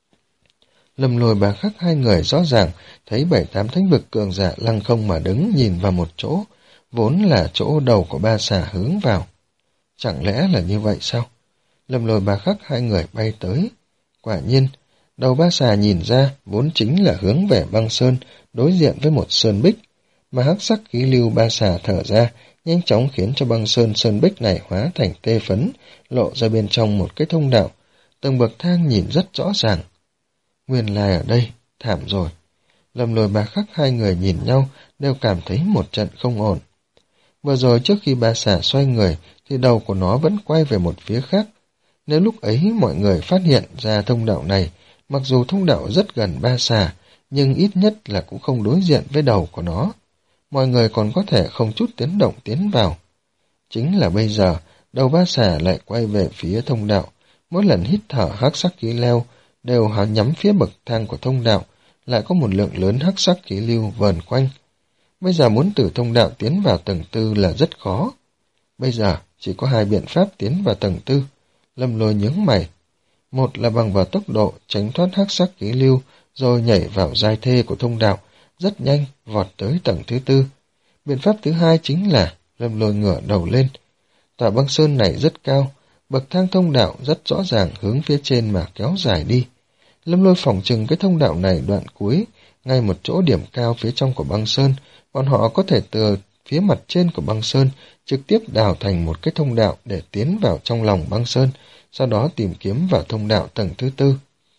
Lâm Lôi Ba Khắc hai người rõ ràng thấy bảy tám thánh vực cường giả lăng không mà đứng nhìn vào một chỗ, vốn là chỗ đầu của ba xà hướng vào. Chẳng lẽ là như vậy sao? Lâm Lôi Ba Khắc hai người bay tới. Quả nhiên, đầu ba xà nhìn ra vốn chính là hướng về băng sơn, đối diện với một sơn bích, mà hắc sắc khí lưu ba xà thở ra, nhanh chóng khiến cho băng sơn sơn bích này hóa thành tê phấn, lộ ra bên trong một cái thông đạo, từng bậc thang nhìn rất rõ ràng. Nguyên lai ở đây, thảm rồi. Lâm Lôi Ba Khắc hai người nhìn nhau, đều cảm thấy một trận không ổn. Vừa rồi trước khi ba xà xoay người, thì đầu của nó vẫn quay về một phía khác. Nếu lúc ấy mọi người phát hiện ra thông đạo này, mặc dù thông đạo rất gần ba xà, nhưng ít nhất là cũng không đối diện với đầu của nó. Mọi người còn có thể không chút tiếng động tiến vào. Chính là bây giờ, đầu ba xà lại quay về phía thông đạo. Mỗi lần hít thở hắc sắc khí leo đều họ nhắm phía bậc thang của thông đạo, lại có một lượng lớn hắc sắc khí lưu vờn quanh. Bây giờ muốn từ thông đạo tiến vào tầng tư là rất khó. Bây giờ chỉ có hai biện pháp tiến vào tầng tư. Lâm Lôi nhướng mày. Một là bằng vào tốc độ tránh thoát hắc sắc khí lưu, rồi nhảy vào giai thê của thông đạo, rất nhanh vọt tới tầng thứ tư. Biện pháp thứ hai chính là Lâm Lôi ngửa đầu lên. Tòa băng sơn này rất cao, bậc thang thông đạo rất rõ ràng hướng phía trên mà kéo dài đi. Lâm Lôi phỏng chừng cái thông đạo này đoạn cuối, ngay một chỗ điểm cao phía trong của băng sơn, bọn họ có thể từ phía mặt trên của băng sơn trực tiếp đào thành một cái thông đạo để tiến vào trong lòng băng sơn, sau đó tìm kiếm vào thông đạo tầng thứ tư.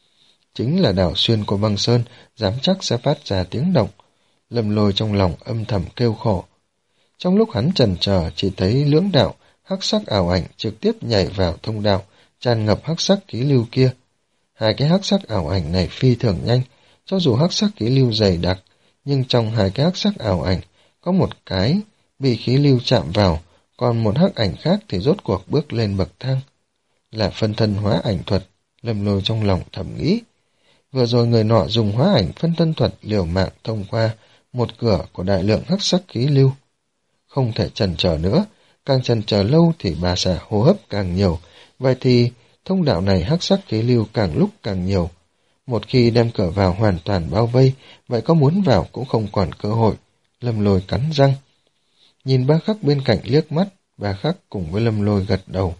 Chính là đào xuyên của băng sơn, dám chắc sẽ phát ra tiếng động. Lâm Lôi trong lòng âm thầm kêu khổ. Trong lúc hắn chần chờ, chỉ thấy lưỡng đạo hắc sắc ảo ảnh trực tiếp nhảy vào thông đạo, tràn ngập hắc sắc khí lưu kia. Hai cái hắc sắc ảo ảnh này phi thường nhanh, cho dù hắc sắc khí lưu dày đặc, nhưng trong hai cái hắc sắc ảo ảnh có một cái bị khí lưu chạm vào, còn một hắc ảnh khác thì rốt cuộc bước lên bậc thang. Là phân thân hóa ảnh thuật, Lâm Lôi trong lòng thầm nghĩ. Vừa rồi người nọ dùng hóa ảnh phân thân thuật liều mạng thông qua một cửa của đại lượng hắc sắc khí lưu. Không thể chần chờ nữa, càng chần chờ lâu thì bà xà hô hấp càng nhiều, vậy thì thông đạo này hắc sắc khí lưu càng lúc càng nhiều. Một khi đem cửa vào hoàn toàn bao vây, vậy có muốn vào cũng không còn cơ hội. Lâm Lôi cắn răng. Nhìn Ba Khắc bên cạnh liếc mắt, Ba Khắc cùng với Lâm Lôi gật đầu.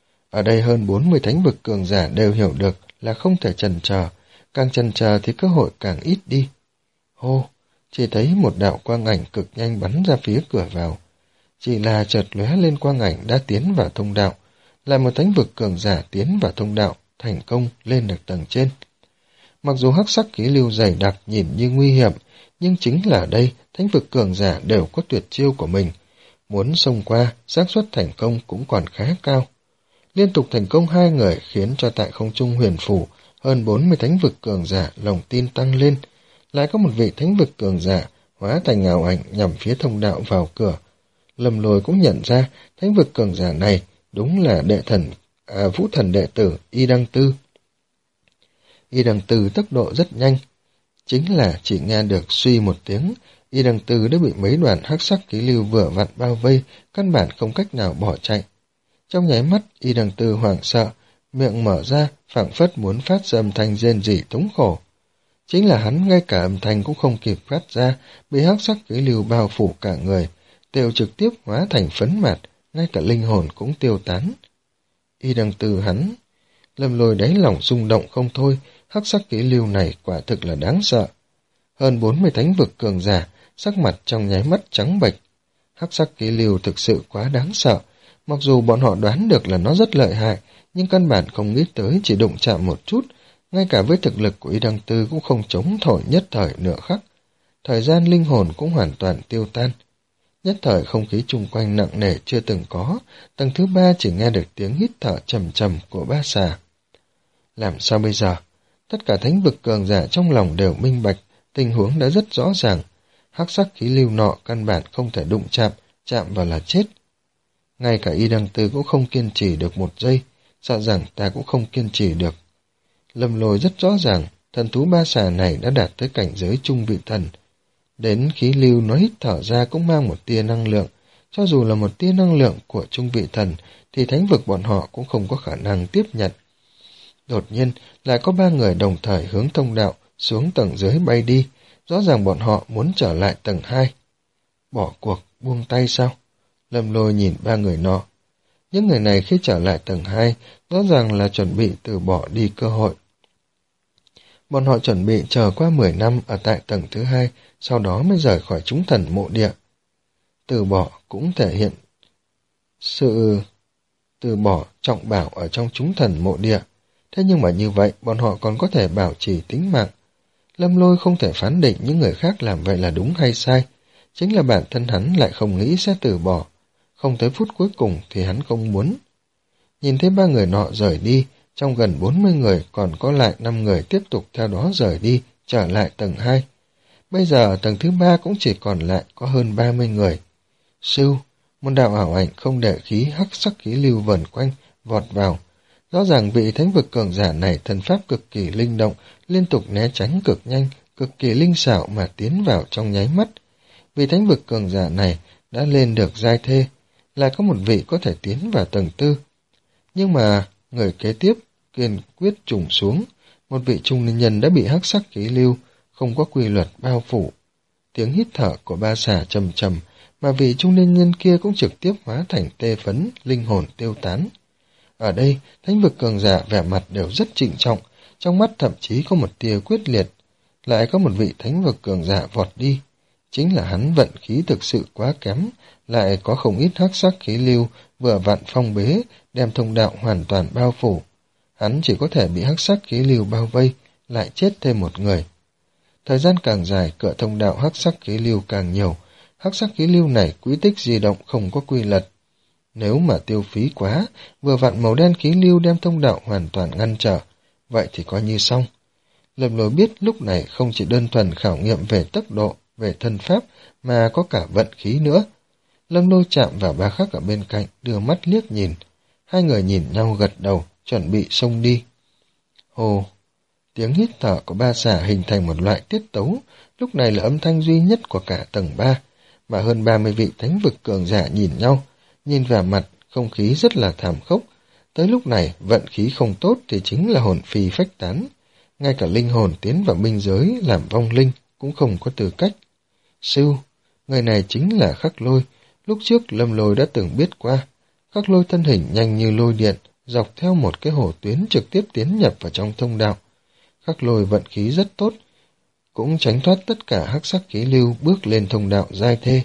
Ở đây hơn bốn mươi thánh vực cường giả đều hiểu được là không thể chần chờ, càng chần chờ thì cơ hội càng ít đi. Hô, chỉ thấy một đạo quang ảnh cực nhanh bắn ra phía cửa vào. Chỉ là chợt lóe lên quang ảnh đã tiến vào thông đạo, lại một thánh vực cường giả tiến vào thông đạo, thành công lên được tầng trên. Mặc dù hắc sắc khí lưu dày đặc nhìn như nguy hiểm, nhưng chính là đây, thánh vực cường giả đều có tuyệt chiêu của mình. Muốn xông qua, xác suất thành công cũng còn khá cao. Liên tục thành công hai người khiến cho tại không trung huyền phủ, hơn bốn mươi thánh vực cường giả lòng tin tăng lên. Lại có một vị thánh vực cường giả hóa thành ảo ảnh nhằm phía thông đạo vào cửa. Lâm Lôi cũng nhận ra thánh vực cường giả này đúng là đệ thần, à, vũ thần đệ tử Y Đăng Tư. Y Đăng Tư tốc độ rất nhanh, chính là chỉ nghe được suy một tiếng, Y Đăng Tư đã bị mấy đoàn hắc sắc khí lưu vừa vặn bao vây, căn bản không cách nào bỏ chạy. Trong nháy mắt, Y Đăng Tư hoảng sợ, miệng mở ra, phảng phất muốn phát ra âm thanh rên rỉ thống khổ. Chính là hắn ngay cả âm thanh cũng không kịp phát ra, bị hắc sắc khí lưu bao phủ cả người, đều trực tiếp hóa thành phấn mạt, ngay cả linh hồn cũng tiêu tán. Y Đăng Tư hắn, Lâm Lôi đáy lòng rung động không thôi, hắc sắc khí lưu này quả thực là đáng sợ. Hơn bốn mươi thánh vực cường giả, sắc mặt trong nháy mắt trắng bệch. Hắc sắc khí lưu thực sự quá đáng sợ, mặc dù bọn họ đoán được là nó rất lợi hại, nhưng căn bản không nghĩ tới chỉ đụng chạm một chút, ngay cả với thực lực của Y Đăng Tư cũng không chống thổi nhất thời nửa khắc. Thời gian linh hồn cũng hoàn toàn tiêu tan. Nhất thời không khí chung quanh nặng nề chưa từng có, tầng thứ ba chỉ nghe được tiếng hít thở trầm trầm của ba xà. Làm sao bây giờ? Tất cả thánh vực cường giả trong lòng đều minh bạch, tình huống đã rất rõ ràng. Hắc sắc khí lưu nọ căn bản không thể đụng chạm, chạm vào là chết. Ngay cả Y Đăng Tư cũng không kiên trì được một giây, sợ rằng ta cũng không kiên trì được. Lâm Lôi rất rõ ràng, thần thú ba xà này đã đạt tới cảnh giới trung vị thần. Đến khí lưu nó hít thở ra cũng mang một tia năng lượng, cho dù là một tia năng lượng của trung vị thần, thì thánh vực bọn họ cũng không có khả năng tiếp nhận. Đột nhiên, lại có ba người đồng thời hướng thông đạo, xuống tầng dưới bay đi, rõ ràng bọn họ muốn trở lại tầng hai. Bỏ cuộc, buông tay sao? Lâm Lôi nhìn ba người nọ. Những người này khi trở lại tầng hai, rõ ràng là chuẩn bị từ bỏ đi cơ hội. Bọn họ chuẩn bị chờ qua mười năm ở tại tầng thứ hai, sau đó mới rời khỏi chúng thần mộ địa. Từ bỏ cũng thể hiện sự từ bỏ trọng bảo ở trong chúng thần mộ địa. Thế nhưng mà như vậy, bọn họ còn có thể bảo trì tính mạng. Lâm Lôi không thể phán định những người khác làm vậy là đúng hay sai. Chính là bản thân hắn lại không nghĩ sẽ từ bỏ. Không tới phút cuối cùng thì hắn không muốn. Nhìn thấy ba người nọ rời đi, trong gần bốn mươi người còn có lại năm người tiếp tục theo đó rời đi, trở lại tầng hai. Bây giờ ở tầng thứ ba cũng chỉ còn lại có hơn ba mươi người. Sưu, một đạo ảo ảnh không để khí hắc sắc khí lưu vần quanh, vọt vào. Rõ ràng vị thánh vực cường giả này thần pháp cực kỳ linh động, liên tục né tránh cực nhanh, cực kỳ linh xảo mà tiến vào trong nháy mắt. Vị thánh vực cường giả này đã lên được giai thê, lại có một vị có thể tiến vào tầng tư. Nhưng mà, người kế tiếp, kiên quyết trùng xuống, một vị trung niên nhân đã bị hắc sắc khí lưu, không có quy luật bao phủ. Tiếng hít thở của ba xà trầm trầm, mà vị trung niên nhân kia cũng trực tiếp hóa thành tê phấn, linh hồn tiêu tán. Ở đây, thánh vực cường giả vẻ mặt đều rất trịnh trọng, trong mắt thậm chí có một tia quyết liệt. Lại có một vị thánh vực cường giả vọt đi. Chính là hắn vận khí thực sự quá kém, lại có không ít hắc sắc khí lưu vừa vặn phong bế, đem thông đạo hoàn toàn bao phủ. Hắn chỉ có thể bị hắc sắc khí lưu bao vây, lại chết thêm một người. Thời gian càng dài, cửa thông đạo hắc sắc khí lưu càng nhiều. Hắc sắc khí lưu này quỹ tích di động không có quy luật. Nếu mà tiêu phí quá, vừa vặn màu đen khí lưu đem thông đạo hoàn toàn ngăn trở, vậy thì coi như xong. Lâm Lôi biết lúc này không chỉ đơn thuần khảo nghiệm về tốc độ, về thân pháp, mà có cả vận khí nữa. Lâm Lôi chạm vào ba khắc ở bên cạnh, đưa mắt liếc nhìn. Hai người nhìn nhau gật đầu, chuẩn bị xông đi. Hồ! Tiếng hít thở của ba xà hình thành một loại tiết tấu, lúc này là âm thanh duy nhất của cả tầng ba, mà hơn ba mươi vị thánh vực cường giả nhìn nhau, nhìn vào mặt, không khí rất là thảm khốc. Tới lúc này, vận khí không tốt thì chính là hồn phi phách tán. Ngay cả linh hồn tiến vào minh giới làm vong linh cũng không có tư cách. Sưu, người này chính là Khắc Lôi, lúc trước Lâm Lôi đã từng biết qua. Khắc Lôi thân hình nhanh như lôi điện, dọc theo một cái hổ tuyến trực tiếp tiến nhập vào trong thông đạo. Khắc Lôi vận khí rất tốt, cũng tránh thoát tất cả hắc sắc khí lưu bước lên thông đạo giai thê.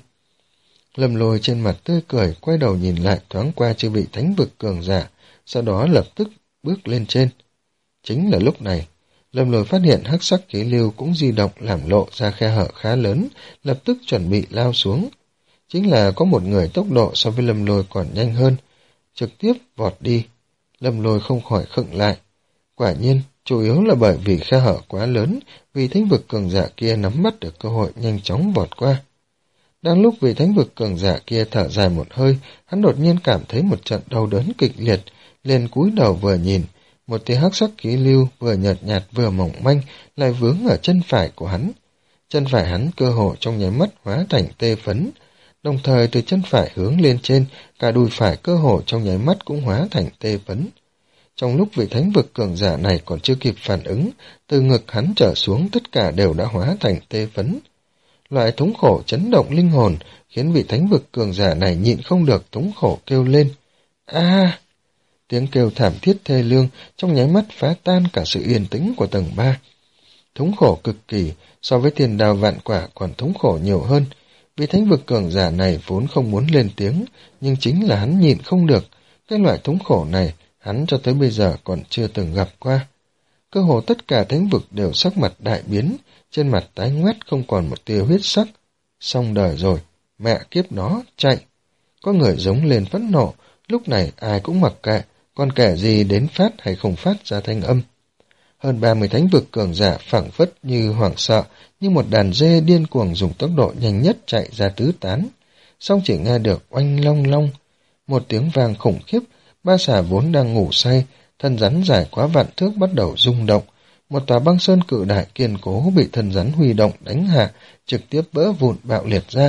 Lâm Lôi trên mặt tươi cười, quay đầu nhìn lại thoáng qua chư vị thánh vực cường giả, sau đó lập tức bước lên trên. Chính là lúc này, Lâm Lôi phát hiện hắc sắc khí lưu cũng di động làm lộ ra khe hở khá lớn, lập tức chuẩn bị lao xuống. Chính là có một người tốc độ so với Lâm Lôi còn nhanh hơn, trực tiếp vọt đi. Lâm Lôi không khỏi khựng lại. Quả nhiên, chủ yếu là bởi vì khe hở quá lớn, vì thánh vực cường giả kia nắm bắt được cơ hội nhanh chóng vọt qua. Đang lúc vị thánh vực cường giả kia thở dài một hơi, hắn đột nhiên cảm thấy một trận đau đớn kịch liệt, liền cúi đầu vừa nhìn, một tia hắc sắc khí lưu vừa nhợt nhạt vừa mỏng manh lại vướng ở chân phải của hắn. Chân phải hắn cơ hồ trong nháy mắt hóa thành tê phấn, đồng thời từ chân phải hướng lên trên, cả đùi phải cơ hồ trong nháy mắt cũng hóa thành tê phấn. Trong lúc vị thánh vực cường giả này còn chưa kịp phản ứng, từ ngực hắn trở xuống tất cả đều đã hóa thành tê phấn. Loại thống khổ chấn động linh hồn khiến vị thánh vực cường giả này nhịn không được thống khổ kêu lên. A! À, tiếng kêu thảm thiết thê lương trong nháy mắt phá tan cả sự yên tĩnh của tầng ba. Thống khổ cực kỳ, so với thiên đao vạn quả còn thống khổ nhiều hơn. Vị thánh vực cường giả này vốn không muốn lên tiếng, nhưng chính là hắn nhịn không được. Cái loại thống khổ này hắn cho tới bây giờ còn chưa từng gặp qua. Cơ hồ tất cả thánh vực đều sắc mặt đại biến, trên mặt tái ngoét không còn một tia huyết sắc. Xong đời rồi, mẹ kiếp nó, chạy. Có người giống lên phẫn nộ, lúc này ai cũng mặc kệ, còn kẻ gì đến phát hay không phát ra thanh âm. Hơn ba mươi thánh vực cường giả phảng phất như hoảng sợ, như một đàn dê điên cuồng dùng tốc độ nhanh nhất chạy ra tứ tán. Xong chỉ nghe được oanh long long, một tiếng vang khủng khiếp, ba xà vốn đang ngủ say, thân rắn dài quá vạn thước bắt đầu rung động. Một tòa băng sơn cự đại kiên cố bị thân rắn huy động đánh hạ, trực tiếp vỡ vụn bạo liệt ra.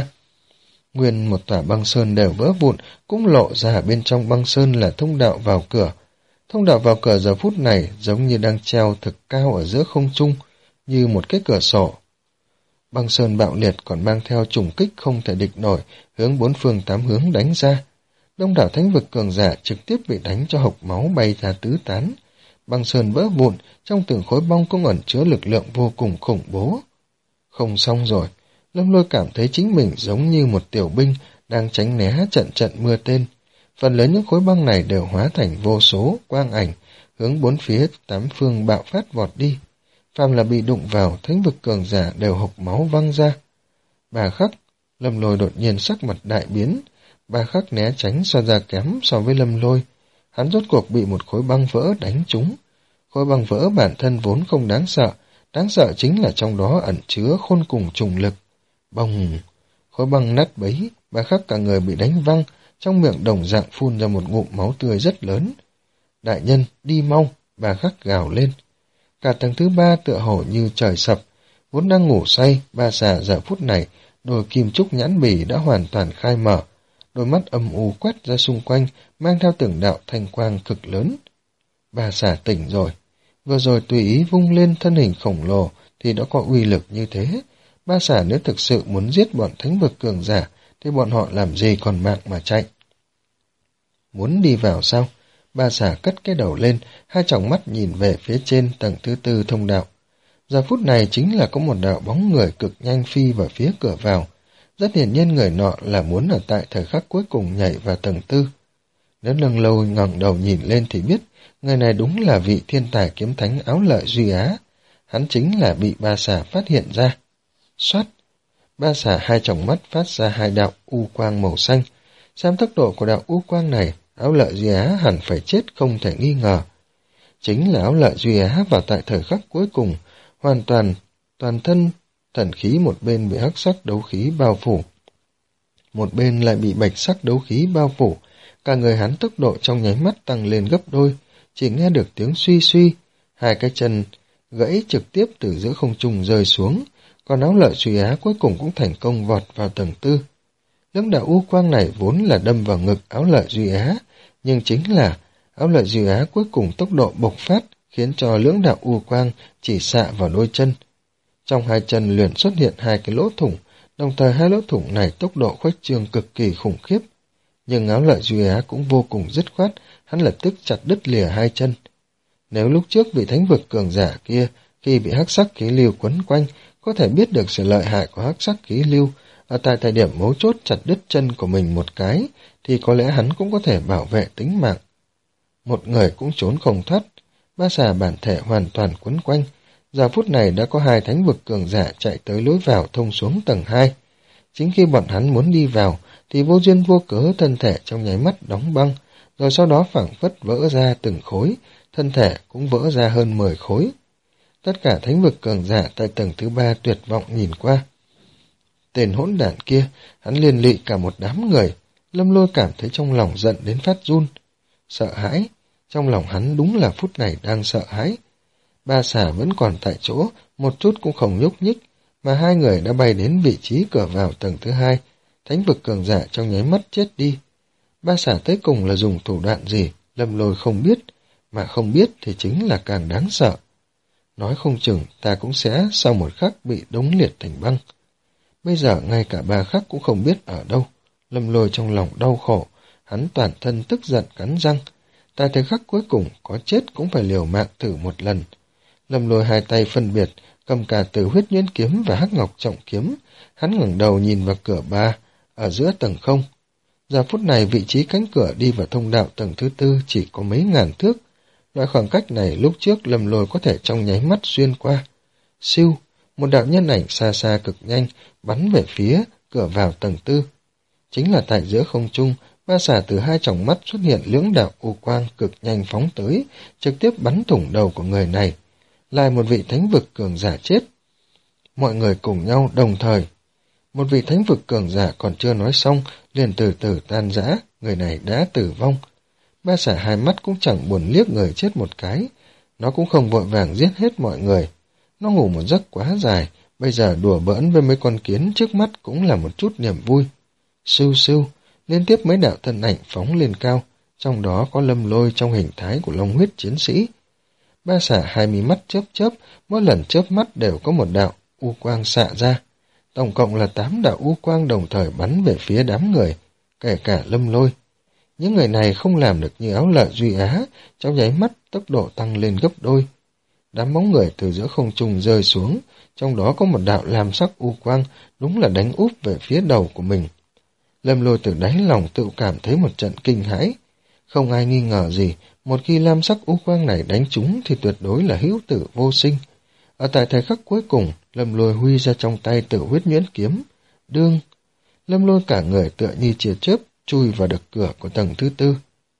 Nguyên một tòa băng sơn đều vỡ vụn, cũng lộ ra bên trong băng sơn là thông đạo vào cửa. Thông đạo vào cửa giờ phút này giống như đang treo thực cao ở giữa không trung, như một cái cửa sổ. Băng sơn bạo liệt còn mang theo trùng kích không thể địch nổi, hướng bốn phương tám hướng đánh ra. Đông đảo thánh vực cường giả trực tiếp bị đánh cho hộc máu bay ra tứ tán. Băng sơn vỡ vụn, trong từng khối băng cũng ẩn chứa lực lượng vô cùng khủng bố. Không xong rồi, Lâm Lôi cảm thấy chính mình giống như một tiểu binh đang tránh né trận trận mưa tên. Phần lớn những khối băng này đều hóa thành vô số quang ảnh, hướng bốn phía tám phương bạo phát vọt đi. Phàm là bị đụng vào, thánh vực cường giả đều hộc máu văng ra. Bà Khắc, Lâm Lôi đột nhiên sắc mặt đại biến. Bà Khắc né tránh so ra kém so với Lâm Lôi. Hắn rốt cuộc bị một khối băng vỡ đánh trúng. Khối băng vỡ bản thân vốn không đáng sợ, đáng sợ chính là trong đó ẩn chứa khôn cùng trùng lực. Bồng! Khối băng nát bấy, Bà Khắc cả người bị đánh văng, trong miệng đồng dạng phun ra một ngụm máu tươi rất lớn. Đại nhân, đi mau! Bà Khắc gào lên. Cả tầng thứ ba tựa hồ như trời sập, vốn đang ngủ say, Ba Xà giờ phút này, đôi kim trúc nhãn bì đã hoàn toàn khai mở, đôi mắt âm u quét ra xung quanh, mang theo từng đạo thanh quang cực lớn. Ba Xà tỉnh rồi, vừa rồi tùy ý vung lên thân hình khổng lồ thì đã có uy lực như thế. Ba Xà nếu thực sự muốn giết bọn thánh vực cường giả, thì bọn họ làm gì còn mạng mà chạy. Muốn đi vào sao? Ba Xà cất cái đầu lên, hai tròng mắt nhìn về phía trên tầng thứ tư thông đạo. Giờ phút này chính là có một đạo bóng người cực nhanh phi vào phía cửa vào. Rất hiển nhiên người nọ là muốn ở tại thời khắc cuối cùng nhảy vào tầng tư. Nếu Lăng Lâu ngẩng đầu nhìn lên thì biết, người này đúng là vị thiên tài kiếm thánh Áo Lợi Duy Á. Hắn chính là bị Ba Xà phát hiện ra. Xoát! Ba Xà hai tròng mắt phát ra hai đạo u quang màu xanh. Xem tốc độ của đạo u quang này, Áo Lợi Duy Á hẳn phải chết không thể nghi ngờ. Chính là Áo Lợi Duy Á vào tại thời khắc cuối cùng, hoàn toàn, toàn thân, thần khí một bên bị hắc sắc đấu khí bao phủ. Một bên lại bị bạch sắc đấu khí bao phủ, cả người hắn tốc độ trong nháy mắt tăng lên gấp đôi, chỉ nghe được tiếng suy suy, hai cái chân gãy trực tiếp từ giữa không trung rơi xuống, còn Áo Lợi Duy Á cuối cùng cũng thành công vọt vào tầng tư. Lưỡng đạo u quang này vốn là đâm vào ngực Áo Lợi Duy Á, nhưng chính là Áo Lợi Duy Á cuối cùng tốc độ bộc phát, khiến cho lưỡng đạo u quang chỉ xạ vào đôi chân. Trong hai chân liền xuất hiện hai cái lỗ thủng, đồng thời hai lỗ thủng này tốc độ khuếch trương cực kỳ khủng khiếp. Nhưng Áo Lợi Duy Á cũng vô cùng dứt khoát, hắn lập tức chặt đứt lìa hai chân. Nếu lúc trước bị thánh vực cường giả kia, khi bị hắc sắc khí lưu quấn quanh, có thể biết được sự lợi hại của hắc sắc khí lưu, ở tại thời điểm mấu chốt chặt đứt chân của mình một cái, thì có lẽ hắn cũng có thể bảo vệ tính mạng. Một người cũng trốn không thoát, Ba Xà bản thể hoàn toàn quấn quanh. Giờ phút này đã có hai thánh vực cường giả chạy tới lối vào thông xuống tầng hai. Chính khi bọn hắn muốn đi vào, thì vô duyên vô cớ thân thể trong nháy mắt đóng băng, rồi sau đó phảng phất vỡ ra từng khối, thân thể cũng vỡ ra hơn mười khối. Tất cả thánh vực cường giả tại tầng thứ ba tuyệt vọng nhìn qua. Tên hỗn đản kia, hắn liên lụy cả một đám người. Lâm Lôi cảm thấy trong lòng giận đến phát run. Sợ hãi, trong lòng hắn đúng là phút này đang sợ hãi. Ba Xà vẫn còn tại chỗ, một chút cũng không nhúc nhích, mà hai người đã bay đến vị trí cửa vào tầng thứ hai. Thánh vực cường giả trong nháy mắt chết đi. Ba Xà tới cùng là dùng thủ đoạn gì, Lâm Lôi không biết, mà không biết thì chính là càng đáng sợ. Nói không chừng ta cũng sẽ sau một khắc bị đóng liệt thành băng. Bây giờ ngay cả Ba Khắc cũng không biết ở đâu. Lâm Lôi trong lòng đau khổ, hắn toàn thân tức giận cắn răng. Tại thời khắc cuối cùng có chết cũng phải liều mạng thử một lần. Lâm Lôi hai tay phân biệt, cầm cả Tử Huyết Nhuyễn kiếm và Hắc Ngọc Trọng kiếm. Hắn ngẩng đầu nhìn vào cửa ba, ở giữa tầng không. Giờ phút này vị trí cánh cửa đi vào thông đạo tầng thứ tư chỉ có mấy ngàn thước. Loại khoảng cách này lúc trước Lâm Lôi có thể trong nháy mắt xuyên qua. Siêu, một đạo nhân ảnh xa xa cực nhanh bắn về phía cửa vào tầng tư. Chính là tại giữa không trung, Ba Xà từ hai tròng mắt xuất hiện lưỡng đạo u quang cực nhanh phóng tới, trực tiếp bắn thủng đầu của người này. Lại một vị thánh vực cường giả chết. Mọi người cùng nhau đồng thời. Một vị thánh vực cường giả còn chưa nói xong, liền từ từ tan rã, người này đã tử vong. Ba Xà hai mắt cũng chẳng buồn liếc người chết một cái. Nó cũng không vội vàng giết hết mọi người. Nó ngủ một giấc quá dài, bây giờ đùa bỡn với mấy con kiến trước mắt cũng là một chút niềm vui. Sưu sưu, liên tiếp mấy đạo thân ảnh phóng lên cao, trong đó có Lâm Lôi trong hình thái của long huyết chiến sĩ. Ba Xà hai mí mắt chớp chớp, mỗi lần chớp mắt đều có một đạo u quang xạ ra. tổng cộng là tám đạo u quang đồng thời bắn về phía đám người, kể cả Lâm Lôi. Những người này không làm được như Áo Lợi Duy Á, trong nháy mắt tốc độ tăng lên gấp đôi. Đám bóng người từ giữa không trung rơi xuống, trong đó có một đạo lam sắc u quang, đúng là đánh úp về phía đầu của mình. Lâm Lôi từ đáy lòng tự cảm thấy một trận kinh hãi. Không ai nghi ngờ gì, một khi lam sắc u quang này đánh trúng thì tuyệt đối là hữu tử vô sinh. Ở tại thời khắc cuối cùng, Lâm Lôi huy ra trong tay Tử Huyết Nhuyễn Kiếm. Đương, Lâm Lôi cả người tựa như chia chớp, chui vào được cửa của tầng thứ tư.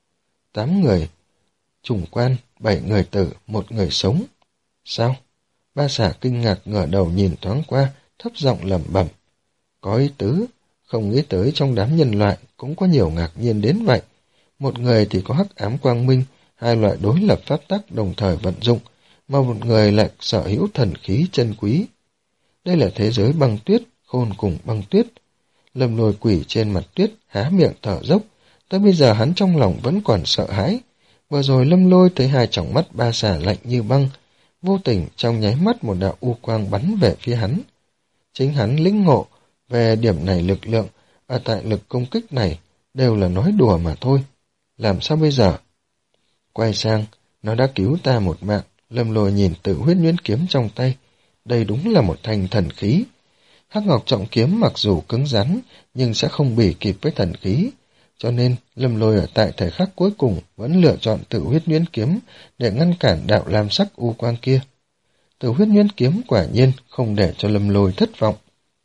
Tám người, trùng quan, bảy người tử, một người sống. Sao? Ba xả kinh ngạc ngửa đầu nhìn thoáng qua, thấp giọng lẩm bẩm. Có ý tứ, không nghĩ tới trong đám nhân loại cũng có nhiều ngạc nhiên đến vậy. Một người thì có hắc ám quang minh, hai loại đối lập pháp tắc đồng thời vận dụng, mà một người lại sở hữu thần khí chân quý. Đây là thế giới băng tuyết, khôn cùng băng tuyết. Lâm Lôi quỷ trên mặt tuyết, há miệng thở dốc, tới bây giờ hắn trong lòng vẫn còn sợ hãi. Vừa rồi Lâm Lôi thấy hai tròng mắt ba xà lạnh như băng, vô tình trong nháy mắt một đạo u quang bắn về phía hắn. Chính hắn lĩnh ngộ về điểm này lực lượng, ở tại lực công kích này, đều là nói đùa mà thôi. Làm sao bây giờ? Quay sang, nó đã cứu ta một mạng. Lâm Lôi nhìn Tử Huyết Nhuyễn Kiếm trong tay, đây đúng là một thanh thần khí. Hắc Ngọc Trọng Kiếm mặc dù cứng rắn, nhưng sẽ không bỉ kịp với thần khí, cho nên Lâm Lôi ở tại thời khắc cuối cùng vẫn lựa chọn Tử Huyết Nhuyễn Kiếm để ngăn cản đạo lam sắc u quang kia. Tử Huyết Nhuyễn Kiếm quả nhiên không để cho Lâm Lôi thất vọng.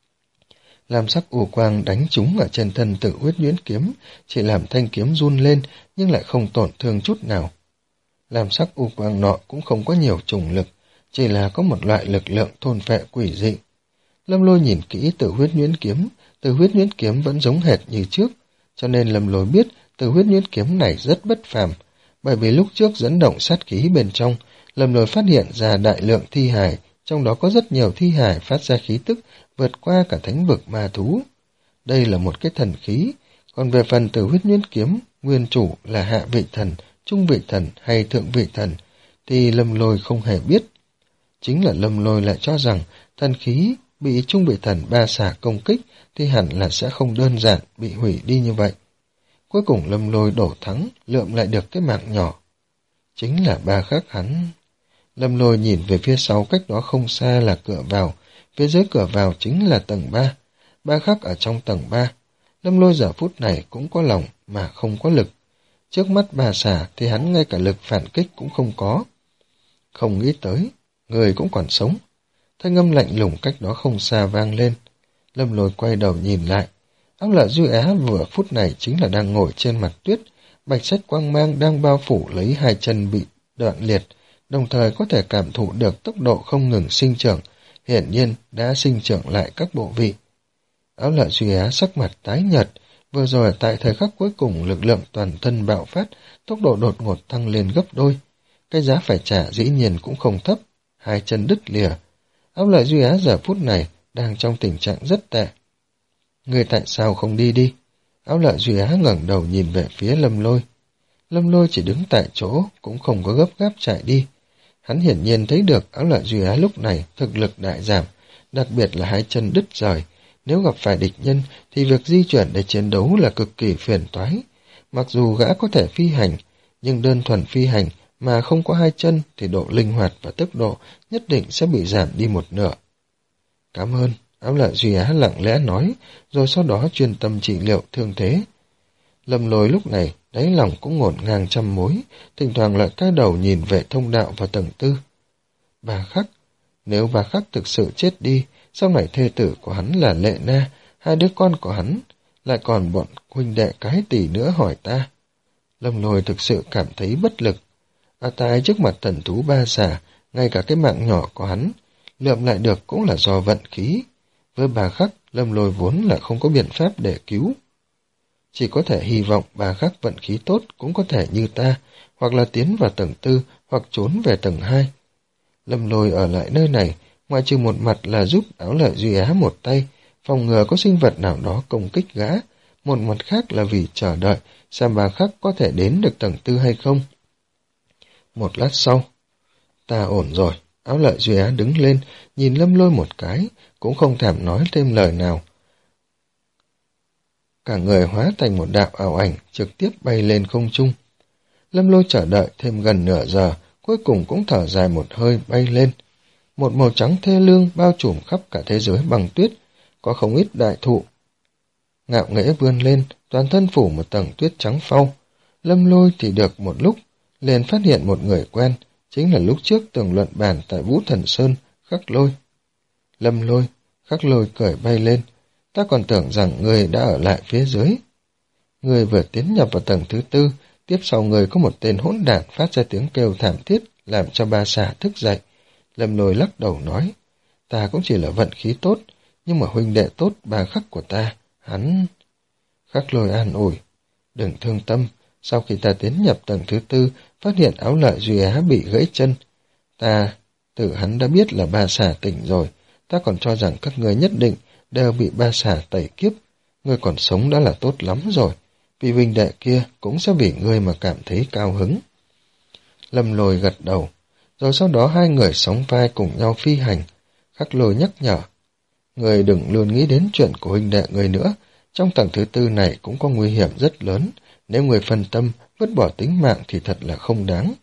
Lam sắc u quang đánh trúng ở trên thân Tử Huyết Nhuyễn Kiếm, chỉ làm thanh kiếm run lên nhưng lại không tổn thương chút nào. Lam sắc u quang nọ cũng không có nhiều trùng lực, chỉ là có một loại lực lượng thôn phệ quỷ dị. Lâm Lôi nhìn kỹ Tử Huyết Nhuyễn Kiếm, Tử Huyết Nhuyễn Kiếm vẫn giống hệt như trước, cho nên Lâm Lôi biết Tử Huyết Nhuyễn Kiếm này rất bất phàm, bởi vì lúc trước dẫn động sát khí bên trong, Lâm Lôi phát hiện ra đại lượng thi hài, trong đó có rất nhiều thi hài phát ra khí tức vượt qua cả thánh vực ma thú. Đây là một cái thần khí, còn về phần Tử Huyết Nhuyễn Kiếm, nguyên chủ là hạ vị thần, trung vị thần hay thượng vị thần, thì Lâm Lôi không hề biết. Chính là Lâm Lôi lại cho rằng thần khí bị trung vị thần ba xà công kích thì hẳn là sẽ không đơn giản bị hủy đi như vậy. Cuối cùng Lâm Lôi đổ thắng, lượm lại được cái mạng nhỏ. Chính là ba khắc hắn. Lâm Lôi nhìn về phía sau, cách đó không xa là cửa vào, phía dưới cửa vào chính là tầng ba. Ba khắc ở trong tầng ba. Lâm Lôi giờ phút này cũng có lòng mà không có lực. Trước mắt bà xà thì hắn ngay cả lực phản kích cũng không có. Không nghĩ tới, người cũng còn sống. Thanh âm lạnh lùng cách đó không xa vang lên. Lâm Lôi quay đầu nhìn lại. Áo Lợi Duy Á vừa phút này chính là đang ngồi trên mặt tuyết. Bạch sắc quang mang đang bao phủ lấy hai chân bị đoạn liệt, đồng thời có thể cảm thụ được tốc độ không ngừng sinh trưởng, hiển nhiên đã sinh trưởng lại các bộ vị. Áo Lợi Duy Á sắc mặt tái nhợt, vừa rồi tại thời khắc cuối cùng lực lượng toàn thân bạo phát, tốc độ đột ngột tăng lên gấp đôi. Cái giá phải trả dĩ nhiên cũng không thấp, hai chân đứt lìa. Áo Lợi Duy Á giờ phút này đang trong tình trạng rất tệ. Người tại sao không đi đi? Áo Lợi Duy Á ngẩng đầu nhìn về phía Lâm Lôi. Lâm Lôi chỉ đứng tại chỗ, cũng không có gấp gáp chạy đi. Hắn hiển nhiên thấy được Áo Lợi Duy Á lúc này thực lực đại giảm, đặc biệt là hai chân đứt rời. Nếu gặp phải địch nhân thì việc di chuyển để chiến đấu là cực kỳ phiền toái. Mặc dù gã có thể phi hành, nhưng đơn thuần phi hành mà không có hai chân thì độ linh hoạt và tốc độ nhất định sẽ bị giảm đi một nửa. Cảm ơn, Áo Lợi Duy Á lặng lẽ nói, rồi sau đó chuyên tâm trị liệu thương thế. Lâm Lôi lúc này đáy lòng cũng ngổn ngang trăm mối, thỉnh thoảng lại cái đầu nhìn về thông đạo và tầng tư. Bà Khắc, nếu bà Khắc thực sự chết đi, sau này thê tử của hắn là Lệ Na, hai đứa con của hắn, lại còn bọn huynh đệ cái tỷ nữa hỏi ta. Lâm Lôi thực sự cảm thấy bất lực. Ở tại trước mặt thần thú ba xà, ngay cả cái mạng nhỏ của hắn, lượm lại được cũng là do vận khí. Với bà Khắc, Lâm Lôi vốn là không có biện pháp để cứu. Chỉ có thể hy vọng bà Khắc vận khí tốt cũng có thể như ta, hoặc là tiến vào tầng tư, hoặc trốn về tầng hai. Lâm Lôi ở lại nơi này, ngoại trừ một mặt là giúp Áo Lợi Duy Á một tay, phòng ngừa có sinh vật nào đó công kích gã, một mặt khác là vì chờ đợi xem bà Khắc có thể đến được tầng tư hay không. Một lát sau, ta ổn rồi, Áo Lợi Duy Á đứng lên, nhìn Lâm Lôi một cái, cũng không thèm nói thêm lời nào. Cả người hóa thành một đạo ảo ảnh, trực tiếp bay lên không trung. Lâm Lôi chờ đợi thêm gần nửa giờ, cuối cùng cũng thở dài một hơi bay lên. Một màu trắng thê lương bao trùm khắp cả thế giới bằng tuyết, có không ít đại thụ. Ngạo nghễ vươn lên, toàn thân phủ một tầng tuyết trắng phau. Lâm Lôi thì được một lúc, liền phát hiện một người quen, chính là lúc trước từng luận bàn tại Vũ Thần Sơn, Khắc Lôi. Lâm Lôi, Khắc Lôi cười bay lên, ta còn tưởng rằng người đã ở lại phía dưới. Người vừa tiến nhập vào tầng thứ tư, tiếp sau người có một tên hỗn đản phát ra tiếng kêu thảm thiết, làm cho ba xà thức dậy. Lâm Lôi lắc đầu nói, ta cũng chỉ là vận khí tốt, nhưng mà huynh đệ tốt ba Khắc của ta, hắn... Khắc Lôi an ủi, đừng thương tâm, sau khi ta tiến nhập tầng thứ tư, phát hiện Áo Lợi Duy Á bị gãy chân. Ta, tự hắn đã biết là ba xà tỉnh rồi, ta còn cho rằng các ngươi nhất định đều bị ba xà tẩy kiếp. Ngươi còn sống đã là tốt lắm rồi, vì huynh đệ kia cũng sẽ vì ngươi mà cảm thấy cao hứng. Lâm Lôi gật đầu, rồi sau đó hai người sóng vai cùng nhau phi hành. Khắc Lôi nhắc nhở, ngươi đừng luôn nghĩ đến chuyện của huynh đệ ngươi nữa, trong tầng thứ tư này cũng có nguy hiểm rất lớn, nếu người phân tâm, vứt bỏ tính mạng thì thật là không đáng.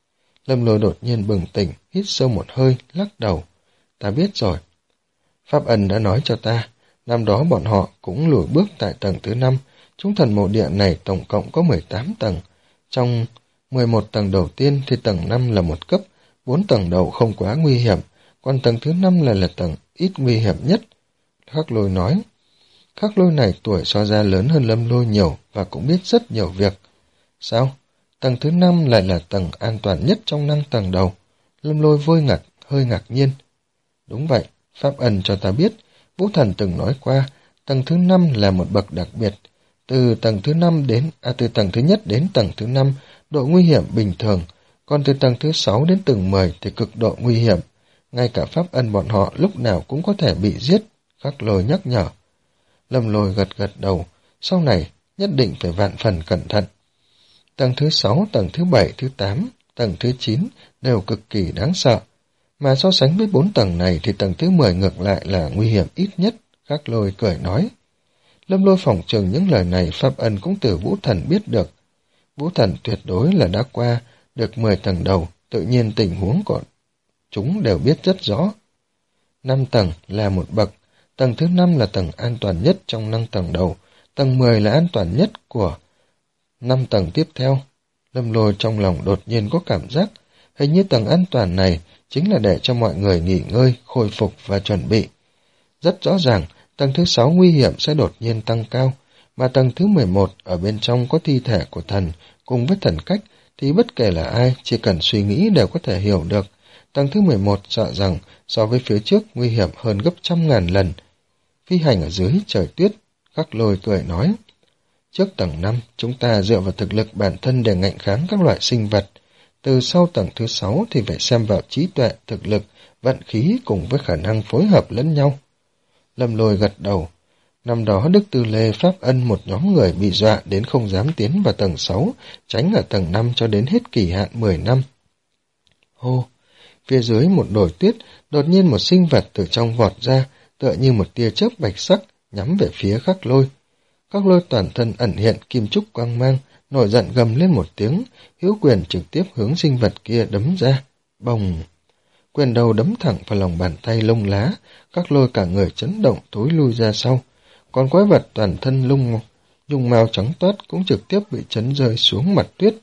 Lâm Lôi đột nhiên bừng tỉnh, hít sâu một hơi, lắc đầu. Ta biết rồi. Pháp Ân đã nói cho ta, năm đó bọn họ cũng lùi bước tại tầng thứ năm, chúng thần mộ địa này tổng cộng có mười tám tầng. Trong mười một tầng đầu tiên thì tầng năm là một cấp, bốn tầng đầu không quá nguy hiểm, còn tầng thứ năm là là tầng ít nguy hiểm nhất. Khắc Lôi nói, Khắc Lôi này tuổi so ra lớn hơn Lâm Lôi nhiều và cũng biết rất nhiều việc. Sao? Tầng thứ năm lại là tầng an toàn nhất trong năm tầng đầu. Lâm Lôi vui ngạc, hơi ngạc nhiên. Đúng vậy, Pháp Ân cho ta biết, Vũ Thần từng nói qua, tầng thứ năm là một bậc đặc biệt. Từ tầng thứ năm đến, à từ tầng thứ nhất đến tầng thứ năm, độ nguy hiểm bình thường, còn từ tầng thứ sáu đến tầng mười thì cực độ nguy hiểm. Ngay cả Pháp Ân bọn họ lúc nào cũng có thể bị giết, Khắc Lôi nhắc nhở. Lâm Lôi gật gật đầu, sau này nhất định phải vạn phần cẩn thận. Tầng thứ sáu, tầng thứ bảy, thứ tám, tầng thứ chín đều cực kỳ đáng sợ. Mà so sánh với bốn tầng này thì tầng thứ mười ngược lại là nguy hiểm ít nhất, Khắc Lôi cười nói. Lâm Lôi phỏng chừng những lời này Pháp Ân cũng từ Vũ Thần biết được. Vũ Thần tuyệt đối là đã qua được mười tầng đầu, tự nhiên tình huống của chúng đều biết rất rõ. Năm tầng là một bậc, tầng thứ năm là tầng an toàn nhất trong năm tầng đầu, tầng mười là an toàn nhất của năm tầng tiếp theo. Lâm Lôi trong lòng đột nhiên có cảm giác, hình như tầng an toàn này chính là để cho mọi người nghỉ ngơi, khôi phục và chuẩn bị. Rất rõ ràng, tầng thứ sáu nguy hiểm sẽ đột nhiên tăng cao, mà tầng thứ mười một ở bên trong có thi thể của thần, cùng với thần cách, thì bất kể là ai, chỉ cần suy nghĩ đều có thể hiểu được. Tầng thứ mười một sợ rằng so với phía trước nguy hiểm hơn gấp trăm ngàn lần. Phi hành ở dưới trời tuyết, Khắc Lôi cười nói. Trước tầng năm, chúng ta dựa vào thực lực bản thân để ngạnh kháng các loại sinh vật. Từ sau tầng thứ sáu thì phải xem vào trí tuệ, thực lực, vận khí cùng với khả năng phối hợp lẫn nhau. Lâm Lôi gật đầu. Năm đó Đức Tư Lê Pháp Ân một nhóm người bị dọa đến không dám tiến vào tầng sáu, tránh ở tầng năm cho đến hết kỳ hạn mười năm. Hô! Phía dưới một đồi tuyết, đột nhiên một sinh vật từ trong vọt ra, tựa như một tia chớp bạch sắc, nhắm về phía Khắc Lôi. Khắc Lôi toàn thân ẩn hiện kim trúc quang mang, nổi giận gầm lên một tiếng, hữu quyền trực tiếp hướng sinh vật kia đấm ra. Bồng! Quyền đầu đấm thẳng vào lòng bàn tay lông lá, Khắc Lôi cả người chấn động thối lui ra sau. Còn quái vật toàn thân lung nhung mao trắng toát cũng trực tiếp bị chấn rơi xuống mặt tuyết.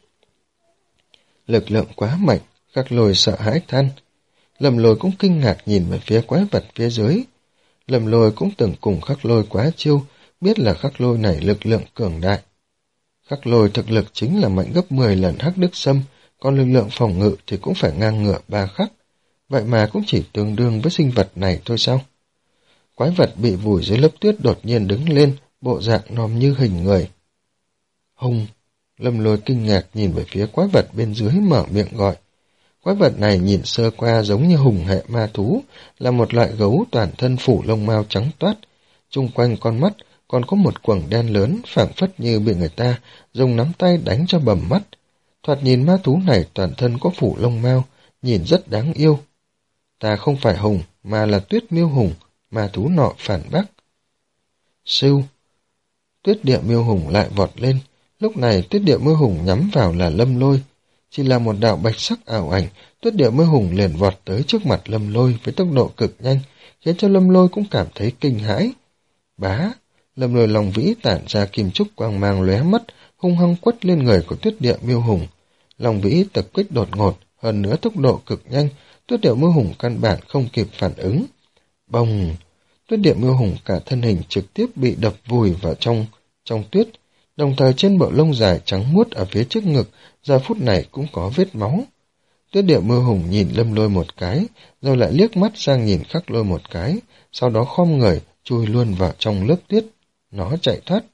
Lực lượng quá mạnh, Khắc Lôi sợ hãi than. Lâm Lôi cũng kinh ngạc nhìn về phía quái vật phía dưới. Lâm Lôi cũng từng cùng Khắc Lôi quá chiêu, biết là Khắc Lôi này lực lượng cường đại. Khắc Lôi thực lực chính là mạnh gấp mười lần Hắc Đức Sâm, còn lực lượng phòng ngự thì cũng phải ngang ngửa ba khắc. Vậy mà cũng chỉ tương đương với sinh vật này thôi sao? Quái vật bị vùi dưới lớp tuyết đột nhiên đứng lên, bộ dạng nòm như hình người. Hùng! Lâm Lôi kinh ngạc nhìn về phía quái vật bên dưới mở miệng gọi. Quái vật này nhìn sơ qua giống như hùng hệ ma thú, là một loại gấu toàn thân phủ lông mao trắng toát. Chung quanh con mắt còn có một quầng đen lớn phảng phất như bị người ta dùng nắm tay đánh cho bầm mắt. Thoạt nhìn ma thú này toàn thân có phủ lông mao, nhìn rất đáng yêu. ta không phải hùng, mà là Tuyết Miêu Hùng, ma thú nọ phản bác. Sưu, Tuyết Địa Miêu Hùng lại vọt lên, lúc này Tuyết Địa Miêu Hùng nhắm vào là Lâm Lôi. Chỉ là một đạo bạch sắc ảo ảnh, Tuyết Địa Miêu Hùng liền vọt tới trước mặt Lâm Lôi với tốc độ cực nhanh, khiến cho Lâm Lôi cũng cảm thấy kinh hãi. Bá, Lâm Lôi Long Vĩ tản ra kim trúc quang mang lóe mắt, hung hăng quất lên người của Tuyết Địa Miêu Hùng. Long Vĩ tập kích đột ngột, hơn nữa tốc độ cực nhanh, Tuyết Địa Miêu Hùng căn bản không kịp phản ứng. Bồng, Tuyết Địa Miêu Hùng cả thân hình trực tiếp bị đập vùi vào trong trong tuyết, đồng thời trên bộ lông dài trắng muốt ở phía trước ngực giờ phút này cũng có vết máu. Tuyết Địa Miêu Hùng nhìn Lâm Lôi một cái, rồi lại liếc mắt sang nhìn Khắc Lôi một cái, sau đó khom người chui luôn vào trong lớp tuyết. Nó chạy thoát.